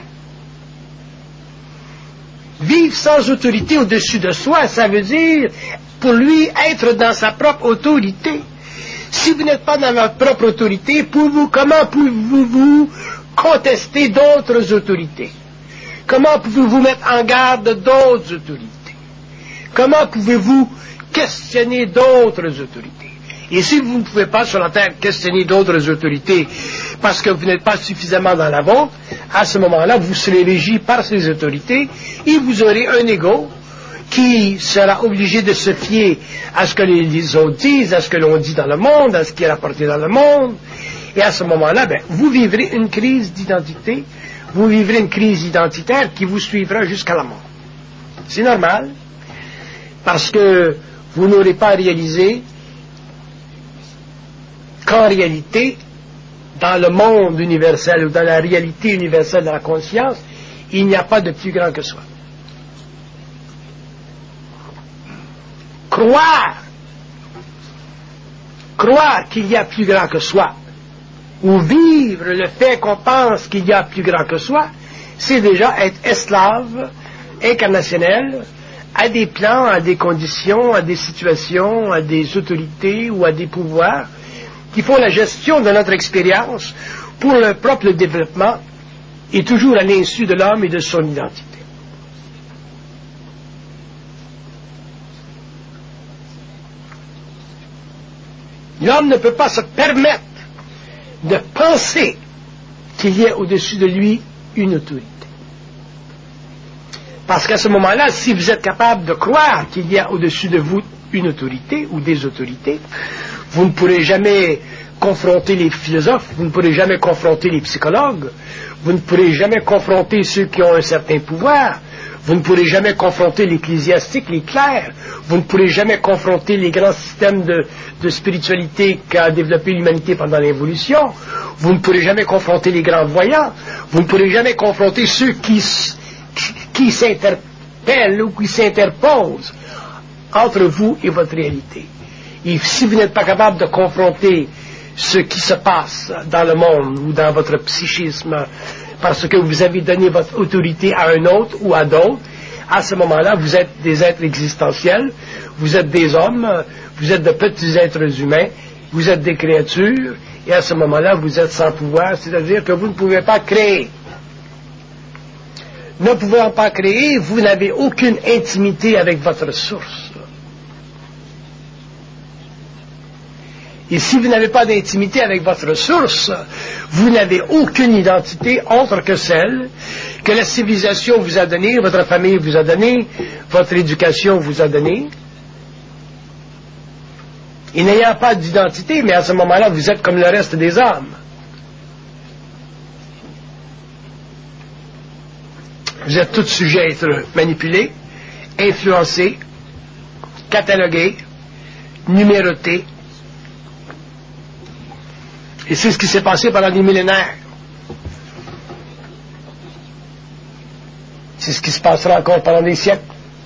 Vivre sans autorité au-dessus de soi, ça veut dire, pour lui, être dans sa propre autorité. Si vous n'êtes pas dans votre propre autorité, pour vous, comment pouvez-vous contester d'autres autorités? Comment pouvez-vous mettre en garde d'autres autorités? Comment pouvez-vous questionner d'autres autorités? Et si vous ne pouvez pas sur la terre questionner d'autres autorités parce que vous n'êtes pas suffisamment dans la vôtre, à ce moment-là, vous serez régi par ces autorités et vous aurez un ego qui sera obligé de se fier à ce que les autres disent, à ce que l'on dit dans le monde, à ce qui est rapporté dans le monde. Et à ce moment-là, ben, vous vivrez une crise d'identité, vous vivrez une crise identitaire qui vous suivra jusqu'à la mort. C'est normal. Parce que vous n'aurez pas réalisé qu'en réalité, dans le monde universel ou dans la réalité universelle de la conscience, il n'y a pas de plus grand que soi. Croire, croire qu'il y a plus grand que soi, ou vivre le fait qu'on pense qu'il y a plus grand que soi, c'est déjà être esclave, incarnationnel, à des plans, à des conditions, à des situations, à des autorités ou à des pouvoirs qui font la gestion de notre expérience pour leur propre développement et toujours à l'insu de l'homme et de son identité. L'homme ne peut pas se permettre de penser qu'il y a au-dessus de lui une autorité. Parce qu'à ce moment-là, si vous êtes capable de croire qu'il y a au-dessus de vous une autorité ou des autorités, vous ne pourrez jamais confronter les philosophes, vous ne pourrez jamais confronter les psychologues, vous ne pourrez jamais confronter ceux qui ont un certain pouvoir, Vous ne pourrez jamais confronter l'ecclésiastique, les clercs. Vous ne pourrez jamais confronter les grands systèmes de, de spiritualité qu'a développé l'humanité pendant l'évolution. Vous ne pourrez jamais confronter les grands voyants. Vous ne pourrez jamais confronter ceux qui, qui, qui s'interpellent ou qui s'interposent entre vous et votre réalité. Et si vous n'êtes pas capable de confronter ce qui se passe dans le monde ou dans votre psychisme, parce que vous avez donné votre autorité à un autre ou à d'autres, à ce moment-là, vous êtes des êtres existentiels, vous êtes des hommes, vous êtes de petits êtres humains, vous êtes des créatures, et à ce moment-là, vous êtes sans pouvoir, c'est-à-dire que vous ne pouvez pas créer. Ne pouvant pas créer, vous n'avez aucune intimité avec votre source. Et si vous n'avez pas d'intimité avec votre source, vous n'avez aucune identité autre que celle que la civilisation vous a donnée, votre famille vous a donnée, votre éducation vous a donnée. Et n'ayant pas d'identité, mais à ce moment-là, vous êtes comme le reste des hommes. Vous êtes tous sujets à être manipulés, influencés, catalogués, numérotés. Et c'est ce qui s'est passé pendant des millénaires. C'est ce qui se passera encore pendant des siècles.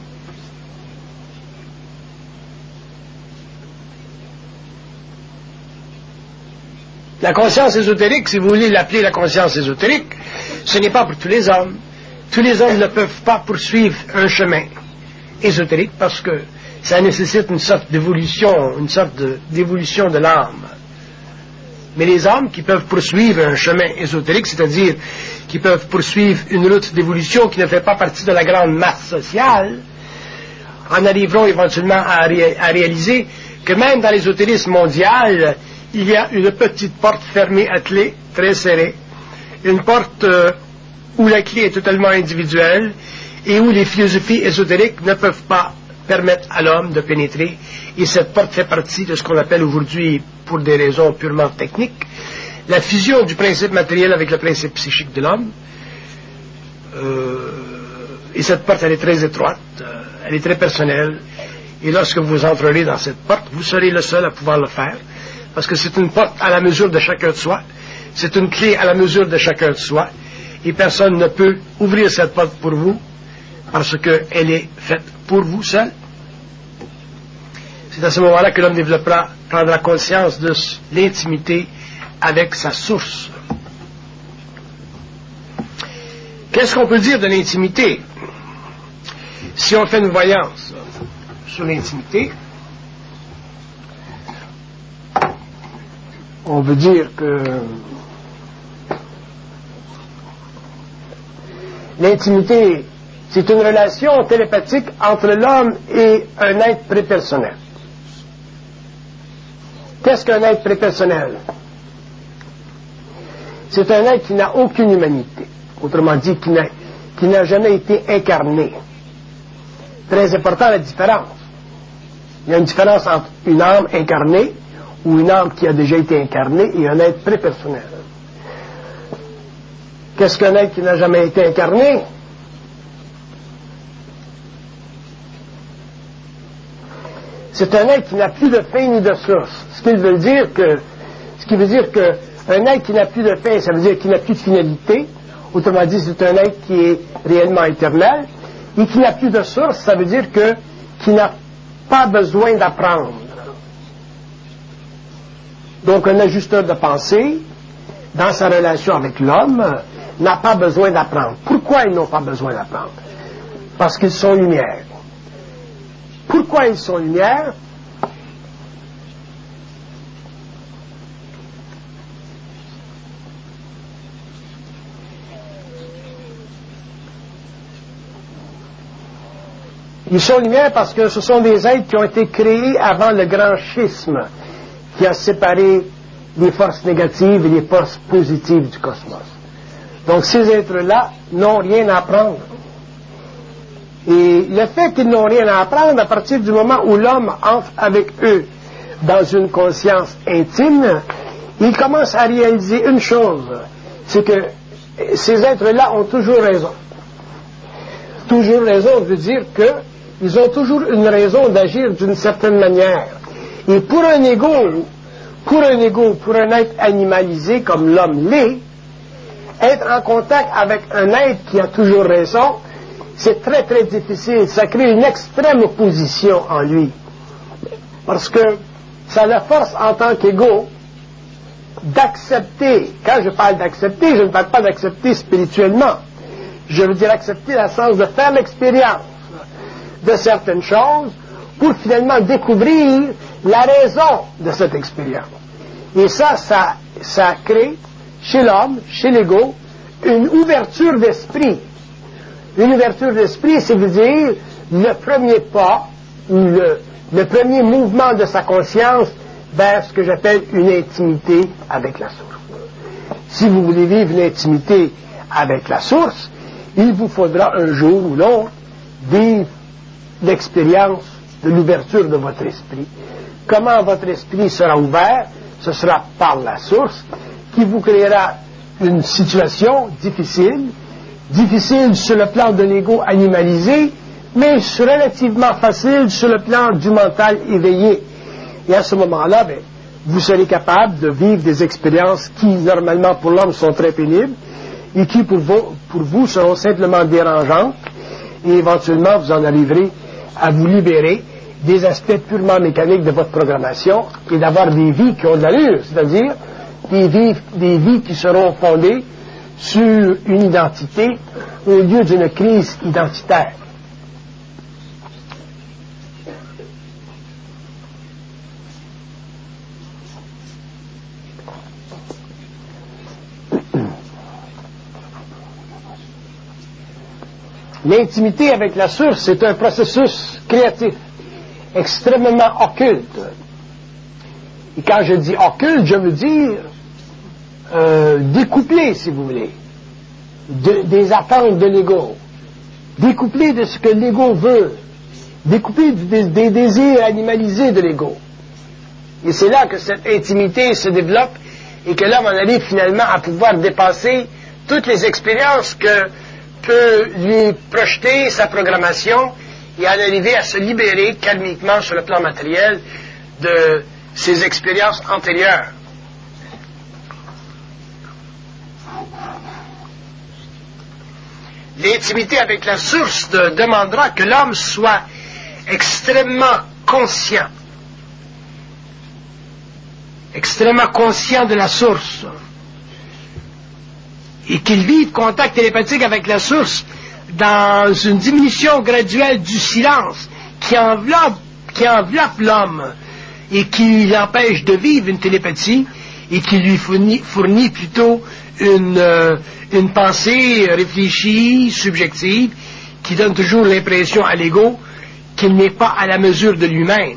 La conscience ésotérique, si vous voulez l'appeler la conscience ésotérique, ce n'est pas pour tous les hommes. Tous les hommes ne peuvent pas poursuivre un chemin ésotérique parce que ça nécessite une sorte d'évolution, une sorte d'évolution de, de l'âme. Mais les hommes qui peuvent poursuivre un chemin ésotérique, c'est-à-dire qui peuvent poursuivre une route d'évolution qui ne fait pas partie de la grande masse sociale, en arriveront éventuellement à, ré à réaliser que même dans l'ésotérisme mondial, il y a une petite porte fermée à clé, très serrée, une porte euh, où la clé est totalement individuelle et où les philosophies ésotériques ne peuvent pas permettre à l'homme de pénétrer. Et cette porte fait partie de ce qu'on appelle aujourd'hui, pour des raisons purement techniques, la fusion du principe matériel avec le principe psychique de l'homme. Euh, et cette porte, elle est très étroite, euh, elle est très personnelle. Et lorsque vous entrerez dans cette porte, vous serez le seul à pouvoir le faire, parce que c'est une porte à la mesure de chacun de soi, c'est une clé à la mesure de chacun de soi, et personne ne peut ouvrir cette porte pour vous, parce qu'elle est faite pour vous seul. C'est à ce moment-là que l'homme développera, prendra conscience de l'intimité avec sa source. Qu'est-ce qu'on peut dire de l'intimité? Si on fait une voyance sur l'intimité, on veut dire que l'intimité, c'est une relation télépathique entre l'homme et un être prépersonnel. Qu'est-ce qu'un être prépersonnel? C'est un être qui n'a aucune humanité, autrement dit, qui n'a, qui n'a jamais été incarné. Très important la différence. Il y a une différence entre une âme incarnée ou une âme qui a déjà été incarnée et un être prépersonnel. Qu'est-ce qu'un être qui n'a jamais été incarné? C'est un être qui n'a plus de fin ni de source. Ce qui veut dire que, ce qui veut dire que un être qui n'a plus de fin, ça veut dire qu'il n'a plus de finalité. Autrement dit, c'est un être qui est réellement éternel. Et qui n'a plus de source, ça veut dire que qu'il n'a pas besoin d'apprendre. Donc, un ajusteur de pensée, dans sa relation avec l'homme, n'a pas besoin d'apprendre. Pourquoi ils n'ont pas besoin d'apprendre? Parce qu'ils sont lumière. Pourquoi ils sont lumière? Ils sont lumière parce que ce sont des êtres qui ont été créés avant le grand schisme qui a séparé les forces négatives et les forces positives du cosmos. Donc ces êtres-là n'ont rien à apprendre. Et le fait qu'ils n'ont rien à apprendre, à partir du moment où l'homme entre avec eux dans une conscience intime, il commence à réaliser une chose, c'est que ces êtres-là ont toujours raison. toujours raison veut dire qu'ils ont toujours une raison d'agir d'une certaine manière. Et pour un ego, pour un ego, pour un être animalisé comme l'homme l'est, être en contact avec un être qui a toujours raison, c'est très très difficile. Ça crée une extrême opposition en lui. Parce que ça le force en tant qu'ego d'accepter. Quand je parle d'accepter, je ne parle pas d'accepter spirituellement. Je veux dire accepter dans le sens de faire l'expérience de certaines choses pour finalement découvrir la raison de cette expérience. Et ça, ça, ça crée chez l'homme, chez l'ego, une ouverture d'esprit. Une ouverture d'esprit, c'est-à-dire le premier pas, ou le, le premier mouvement de sa conscience vers ce que j'appelle une intimité avec la source. Si vous voulez vivre une intimité avec la source, il vous faudra un jour ou l'autre vivre l'expérience de l'ouverture de votre esprit. Comment votre esprit sera ouvert? Ce sera par la source qui vous créera une situation difficile, difficile sur le plan de l'ego animalisé, mais relativement facile sur le plan du mental éveillé. Et à ce moment-là, ben, vous serez capable de vivre des expériences qui, normalement, pour l'homme, sont très pénibles et qui, pour vous, pour vous, seront simplement dérangeantes. Et éventuellement, vous en arriverez à vous libérer des aspects purement mécaniques de votre programmation et d'avoir des vies qui ont de l'allure, c'est-à-dire des vies, des vies qui seront fondées sur une identité au lieu d'une crise identitaire. L'intimité avec la source, c'est un processus créatif, extrêmement occulte. Et quand je dis occulte, je veux dire euh, découplé, si vous voulez, de, des attentes de l'ego, découplé de ce que l'ego veut, découplé des, des désirs animalisés de l'ego. Et c'est là que cette intimité se développe et que l'homme en arrive finalement à pouvoir dépasser toutes les expériences que peut lui projeter sa programmation et en arriver à se libérer karmiquement sur le plan matériel de ses expériences antérieures. L'intimité avec la source de, demandera que l'homme soit extrêmement conscient, extrêmement conscient de la source, et qu'il vive contact télépathique avec la source dans une diminution graduelle du silence qui enveloppe, qui enveloppe l'homme et qui l'empêche de vivre une télépathie et qui lui fournit, fournit plutôt une, euh, une pensée réfléchie, subjective, qui donne toujours l'impression à l'ego qu'il n'est pas à la mesure de lui-même.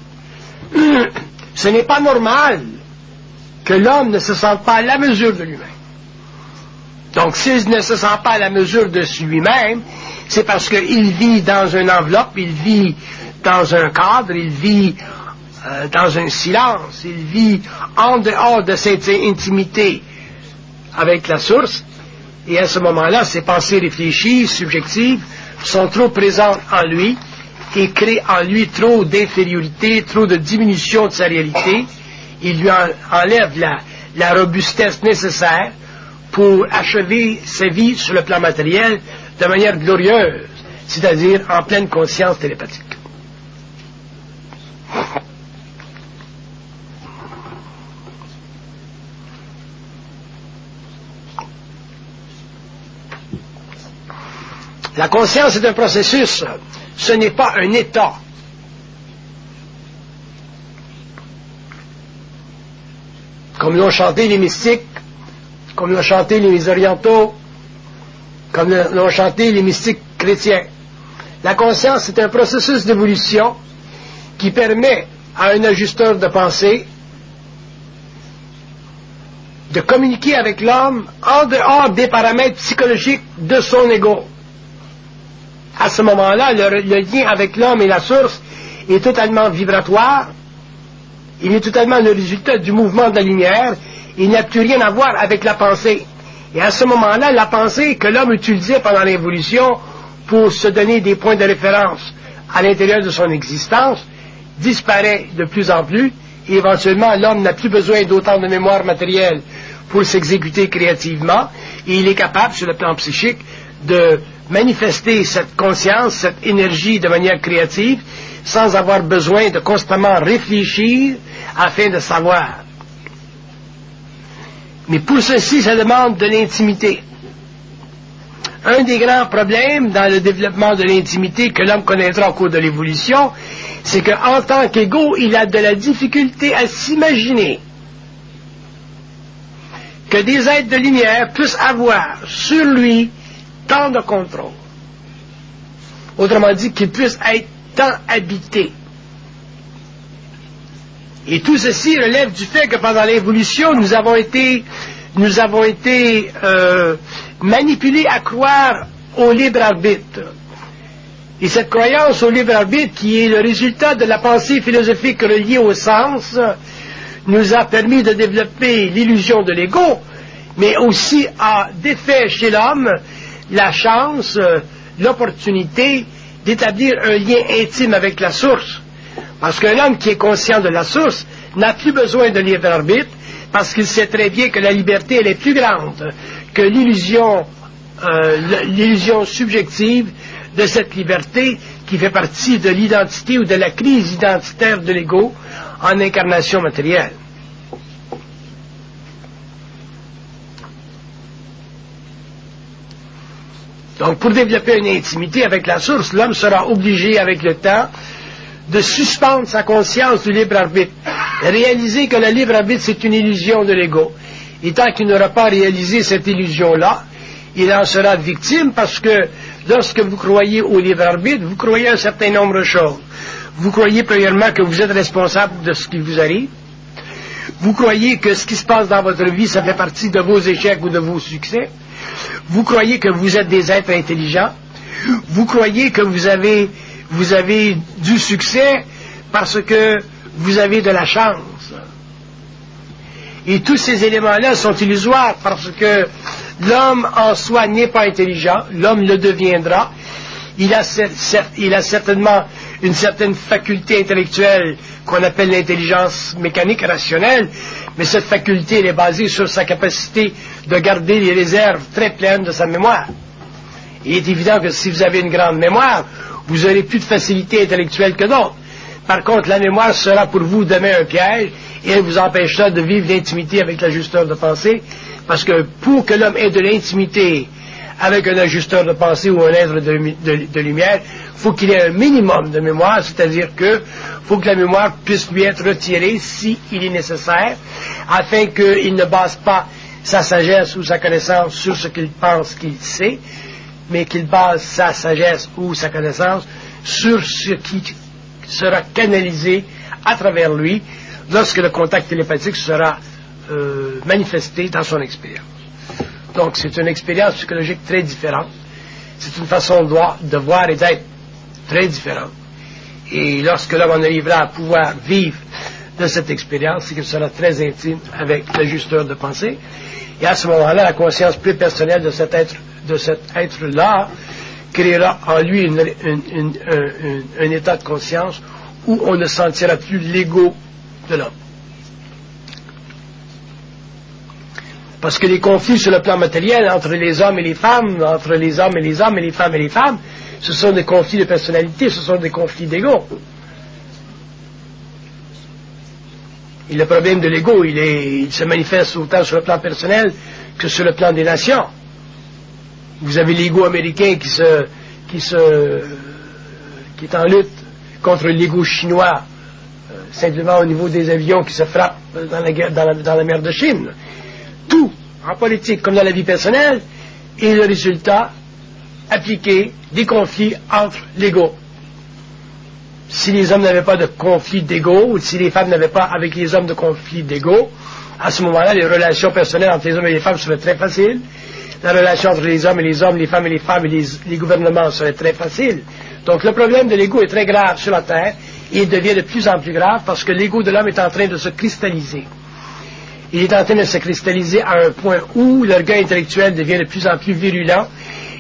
Ce n'est pas normal que l'homme ne se sente pas à la mesure de lui-même. Donc, s'il ne se sent pas à la mesure de lui-même, c'est parce qu'il vit dans une enveloppe, il vit dans un cadre, il vit euh, dans un silence, il vit en dehors de cette intimité avec la source, et à ce moment-là, ses pensées réfléchies, subjectives, sont trop présentes en lui et créent en lui trop d'infériorité, trop de diminution de sa réalité. Il lui en, enlève la, la robustesse nécessaire pour achever sa vie sur le plan matériel de manière glorieuse, c'est-à-dire en pleine conscience télépathique. La conscience est un processus, ce n'est pas un état. Comme l'ont chanté les mystiques, comme l'ont chanté les orientaux, comme l'ont chanté les mystiques chrétiens. La conscience est un processus d'évolution qui permet à un ajusteur de pensée de communiquer avec l'homme en dehors des paramètres psychologiques de son ego. À ce moment-là, le, le lien avec l'homme et la source est totalement vibratoire, il est totalement le résultat du mouvement de la lumière, il n'a plus rien à voir avec la pensée. Et à ce moment-là, la pensée que l'homme utilisait pendant l'évolution pour se donner des points de référence à l'intérieur de son existence, disparaît de plus en plus, et éventuellement l'homme n'a plus besoin d'autant de mémoire matérielle pour s'exécuter créativement, et il est capable, sur le plan psychique, de manifester cette conscience, cette énergie de manière créative, sans avoir besoin de constamment réfléchir afin de savoir. Mais pour ceci, ça demande de l'intimité. Un des grands problèmes dans le développement de l'intimité que l'homme connaîtra au cours de l'évolution, c'est qu'en tant qu'égo, il a de la difficulté à s'imaginer que des êtres de lumière puissent avoir sur lui tant de contrôle. Autrement dit, qu'il puisse être tant habité. Et tout ceci relève du fait que pendant l'évolution, nous avons été, nous avons été euh, manipulés à croire au libre arbitre. Et cette croyance au libre arbitre, qui est le résultat de la pensée philosophique reliée au sens, nous a permis de développer l'illusion de l'ego, mais aussi a défait chez l'homme la chance, l'opportunité d'établir un lien intime avec la source. Parce qu'un homme qui est conscient de la source n'a plus besoin de libre arbitre, parce qu'il sait très bien que la liberté, elle est plus grande que l'illusion, euh, l'illusion subjective de cette liberté qui fait partie de l'identité ou de la crise identitaire de l'ego en incarnation matérielle. Donc, pour développer une intimité avec la source, l'homme sera obligé, avec le temps, de suspendre sa conscience du libre arbitre, réaliser que le libre arbitre, c'est une illusion de l'ego. Et tant qu'il n'aura pas réalisé cette illusion-là, il en sera victime, parce que lorsque vous croyez au libre arbitre, vous croyez à un certain nombre de choses. Vous croyez premièrement que vous êtes responsable de ce qui vous arrive. Vous croyez que ce qui se passe dans votre vie, ça fait partie de vos échecs ou de vos succès. Vous croyez que vous êtes des êtres intelligents. Vous croyez que vous avez, vous avez du succès parce que vous avez de la chance. Et tous ces éléments-là sont illusoires parce que l'homme en soi n'est pas intelligent, l'homme le deviendra. Il a, il a certainement une certaine faculté intellectuelle qu'on appelle l'intelligence mécanique rationnelle, mais cette faculté elle est basée sur sa capacité de garder les réserves très pleines de sa mémoire. Il est évident que si vous avez une grande mémoire, vous aurez plus de facilité intellectuelle que d'autres. Par contre, la mémoire sera pour vous demain un piège et elle vous empêchera de vivre l'intimité avec l'ajusteur de pensée, parce que pour que l'homme ait de l'intimité avec un ajusteur de pensée ou un être de, de, de lumière, il faut qu'il ait un minimum de mémoire, c'est-à-dire que faut que la mémoire puisse lui être retirée si il est nécessaire, afin qu'il ne base pas sa sagesse ou sa connaissance sur ce qu'il pense qu'il sait, mais qu'il base sa sagesse ou sa connaissance sur ce qui sera canalisé à travers lui lorsque le contact télépathique sera euh, manifesté dans son expérience. Donc c'est une expérience psychologique très différente. C'est une façon de voir, de voir et d'être très différente. Et lorsque l'homme en arrivera à pouvoir vivre de cette expérience, c'est qu'il sera très intime avec l'ajusteur de pensée. Et à ce moment-là, la conscience plus personnelle de cet être, de cet être-là créera en lui une, une, une, un, un état de conscience où on ne sentira plus l'ego de l'homme. Parce que les conflits sur le plan matériel entre les hommes et les femmes, entre les hommes et les hommes et les femmes et les femmes, ce sont des conflits de personnalité, ce sont des conflits d'ego. Et le problème de l'ego, il, est, il se manifeste autant sur le plan personnel que sur le plan des nations. Vous avez l'ego américain qui se, qui se, qui est en lutte contre l'ego chinois, euh, simplement au niveau des avions qui se frappent dans la, guerre, dans la, dans la mer de Chine. Tout, en politique comme dans la vie personnelle, est le résultat appliqué des conflits entre l'ego. Si les hommes n'avaient pas de conflit d'ego, ou si les femmes n'avaient pas avec les hommes de conflit d'ego, à ce moment-là, les relations personnelles entre les hommes et les femmes seraient très faciles. La relation entre les hommes et les hommes, les femmes et les femmes et les, les gouvernements serait très facile. Donc le problème de l'ego est très grave sur la Terre, et il devient de plus en plus grave parce que l'ego de l'homme est en train de se cristalliser. Il est en train de se cristalliser à un point où l'orgueil intellectuel devient de plus en plus virulent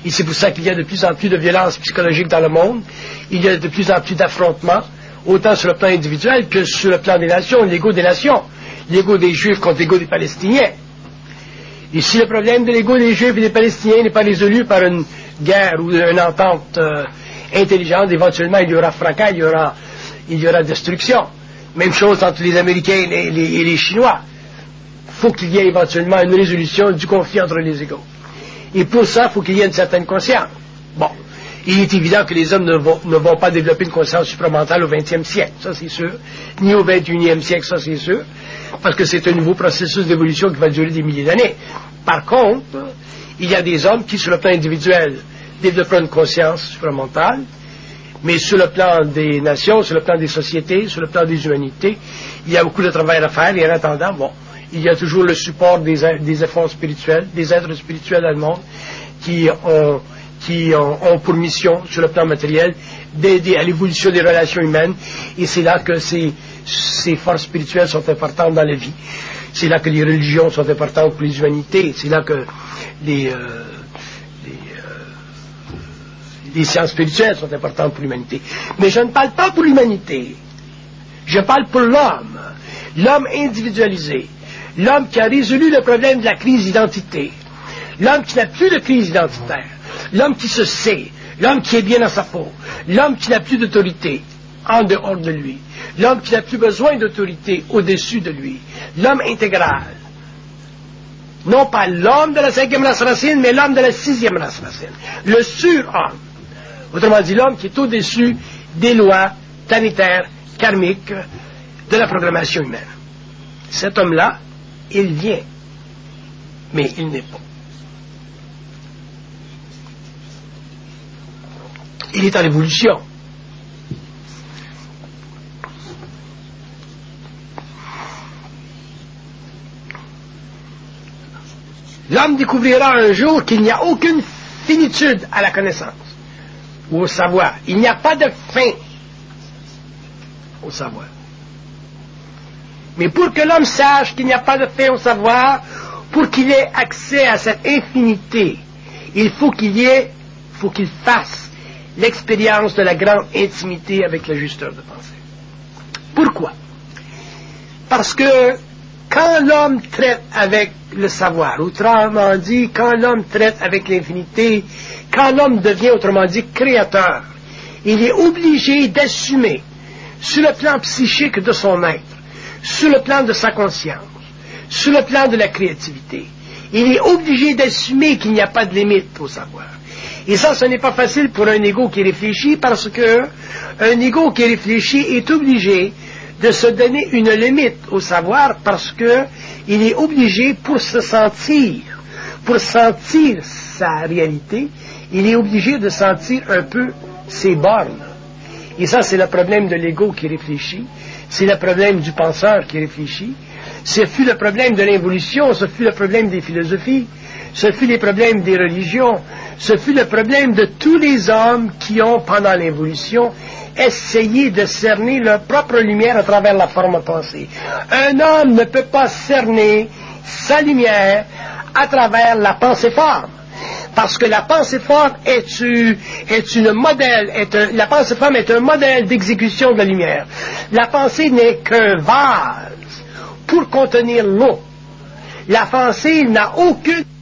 Et c'est pour ça qu'il y a de plus en plus de violence psychologique dans le monde. Il y a de plus en plus d'affrontements, autant sur le plan individuel que sur le plan des nations, l'ego des nations. L'ego des Juifs contre l'ego des Palestiniens. Et si le problème de l'ego des Juifs et des Palestiniens n'est pas résolu par une guerre ou une entente euh, intelligente, éventuellement il y aura fracas, il y aura, il y aura destruction. Même chose entre les Américains et les, et les Chinois. Il faut qu'il y ait éventuellement une résolution du conflit entre les égaux. Et pour ça, il faut qu'il y ait une certaine conscience. Bon, il est évident que les hommes ne vont, ne vont pas développer une conscience supramentale au vingtième siècle, ça c'est sûr, ni au vingt et unième siècle, ça c'est sûr, parce que c'est un nouveau processus d'évolution qui va durer des milliers d'années. Par contre, il y a des hommes qui, sur le plan individuel, développeront une conscience supramentale, mais sur le plan des nations, sur le plan des sociétés, sur le plan des humanités, il y a beaucoup de travail à faire, et en attendant, bon, il y a toujours le support des, des efforts spirituels, des êtres spirituels dans le monde qui ont, qui ont, ont pour mission, sur le plan matériel, d'aider à l'évolution des relations humaines. Et c'est là que ces, ces forces spirituelles sont importantes dans la vie. C'est là que les religions sont importantes pour les humanités. C'est là que les, euh, les, euh, les sciences spirituelles sont importantes pour l'humanité. Mais je ne parle pas pour l'humanité. Je parle pour l'homme. L'homme individualisé. L'homme qui a résolu le problème de la crise d'identité, l'homme qui n'a plus de crise identitaire, l'homme qui se sait, l'homme qui est bien dans sa peau, l'homme qui n'a plus d'autorité en dehors de lui, l'homme qui n'a plus besoin d'autorité au-dessus de lui, l'homme intégral. Non pas l'homme de la cinquième race racine, mais l'homme de la sixième race racine. Le surhomme. Autrement dit, l'homme qui est au-dessus des lois planétaires, karmiques, de la programmation humaine. Cet homme-là, il vient, mais il n'est pas. Il est en évolution. L'homme découvrira un jour qu'il n'y a aucune finitude à la connaissance ou au savoir. Il n'y a pas de fin au savoir. Mais pour que l'homme sache qu'il n'y a pas de fin au savoir, pour qu'il ait accès à cette infinité, il faut qu'il y ait, faut qu'il fasse l'expérience de la grande intimité avec la justeur de pensée. Pourquoi? Parce que quand l'homme traite avec le savoir, autrement dit, quand l'homme traite avec l'infinité, quand l'homme devient, autrement dit, créateur, il est obligé d'assumer, sur le plan psychique de son être, sur le plan de sa conscience, sur le plan de la créativité, il est obligé d'assumer qu'il n'y a pas de limite au savoir. Et ça, ce n'est pas facile pour un ego qui réfléchit, parce que un ego qui réfléchit est obligé de se donner une limite au savoir, parce que il est obligé, pour se sentir, pour sentir sa réalité, il est obligé de sentir un peu ses bornes. Et ça, c'est le problème de l'ego qui réfléchit. C'est le problème du penseur qui réfléchit. Ce fut le problème de l'évolution, ce fut le problème des philosophies, ce fut les problèmes des religions, ce fut le problème de tous les hommes qui ont, pendant l'évolution, essayé de cerner leur propre lumière à travers la forme pensée. Un homme ne peut pas cerner sa lumière à travers la pensée forme. Parce que la pensée forme est, une, est une modèle, est un, la pensée forme est un modèle d'exécution de la lumière. La pensée n'est qu'un vase pour contenir l'eau. La pensée n'a aucune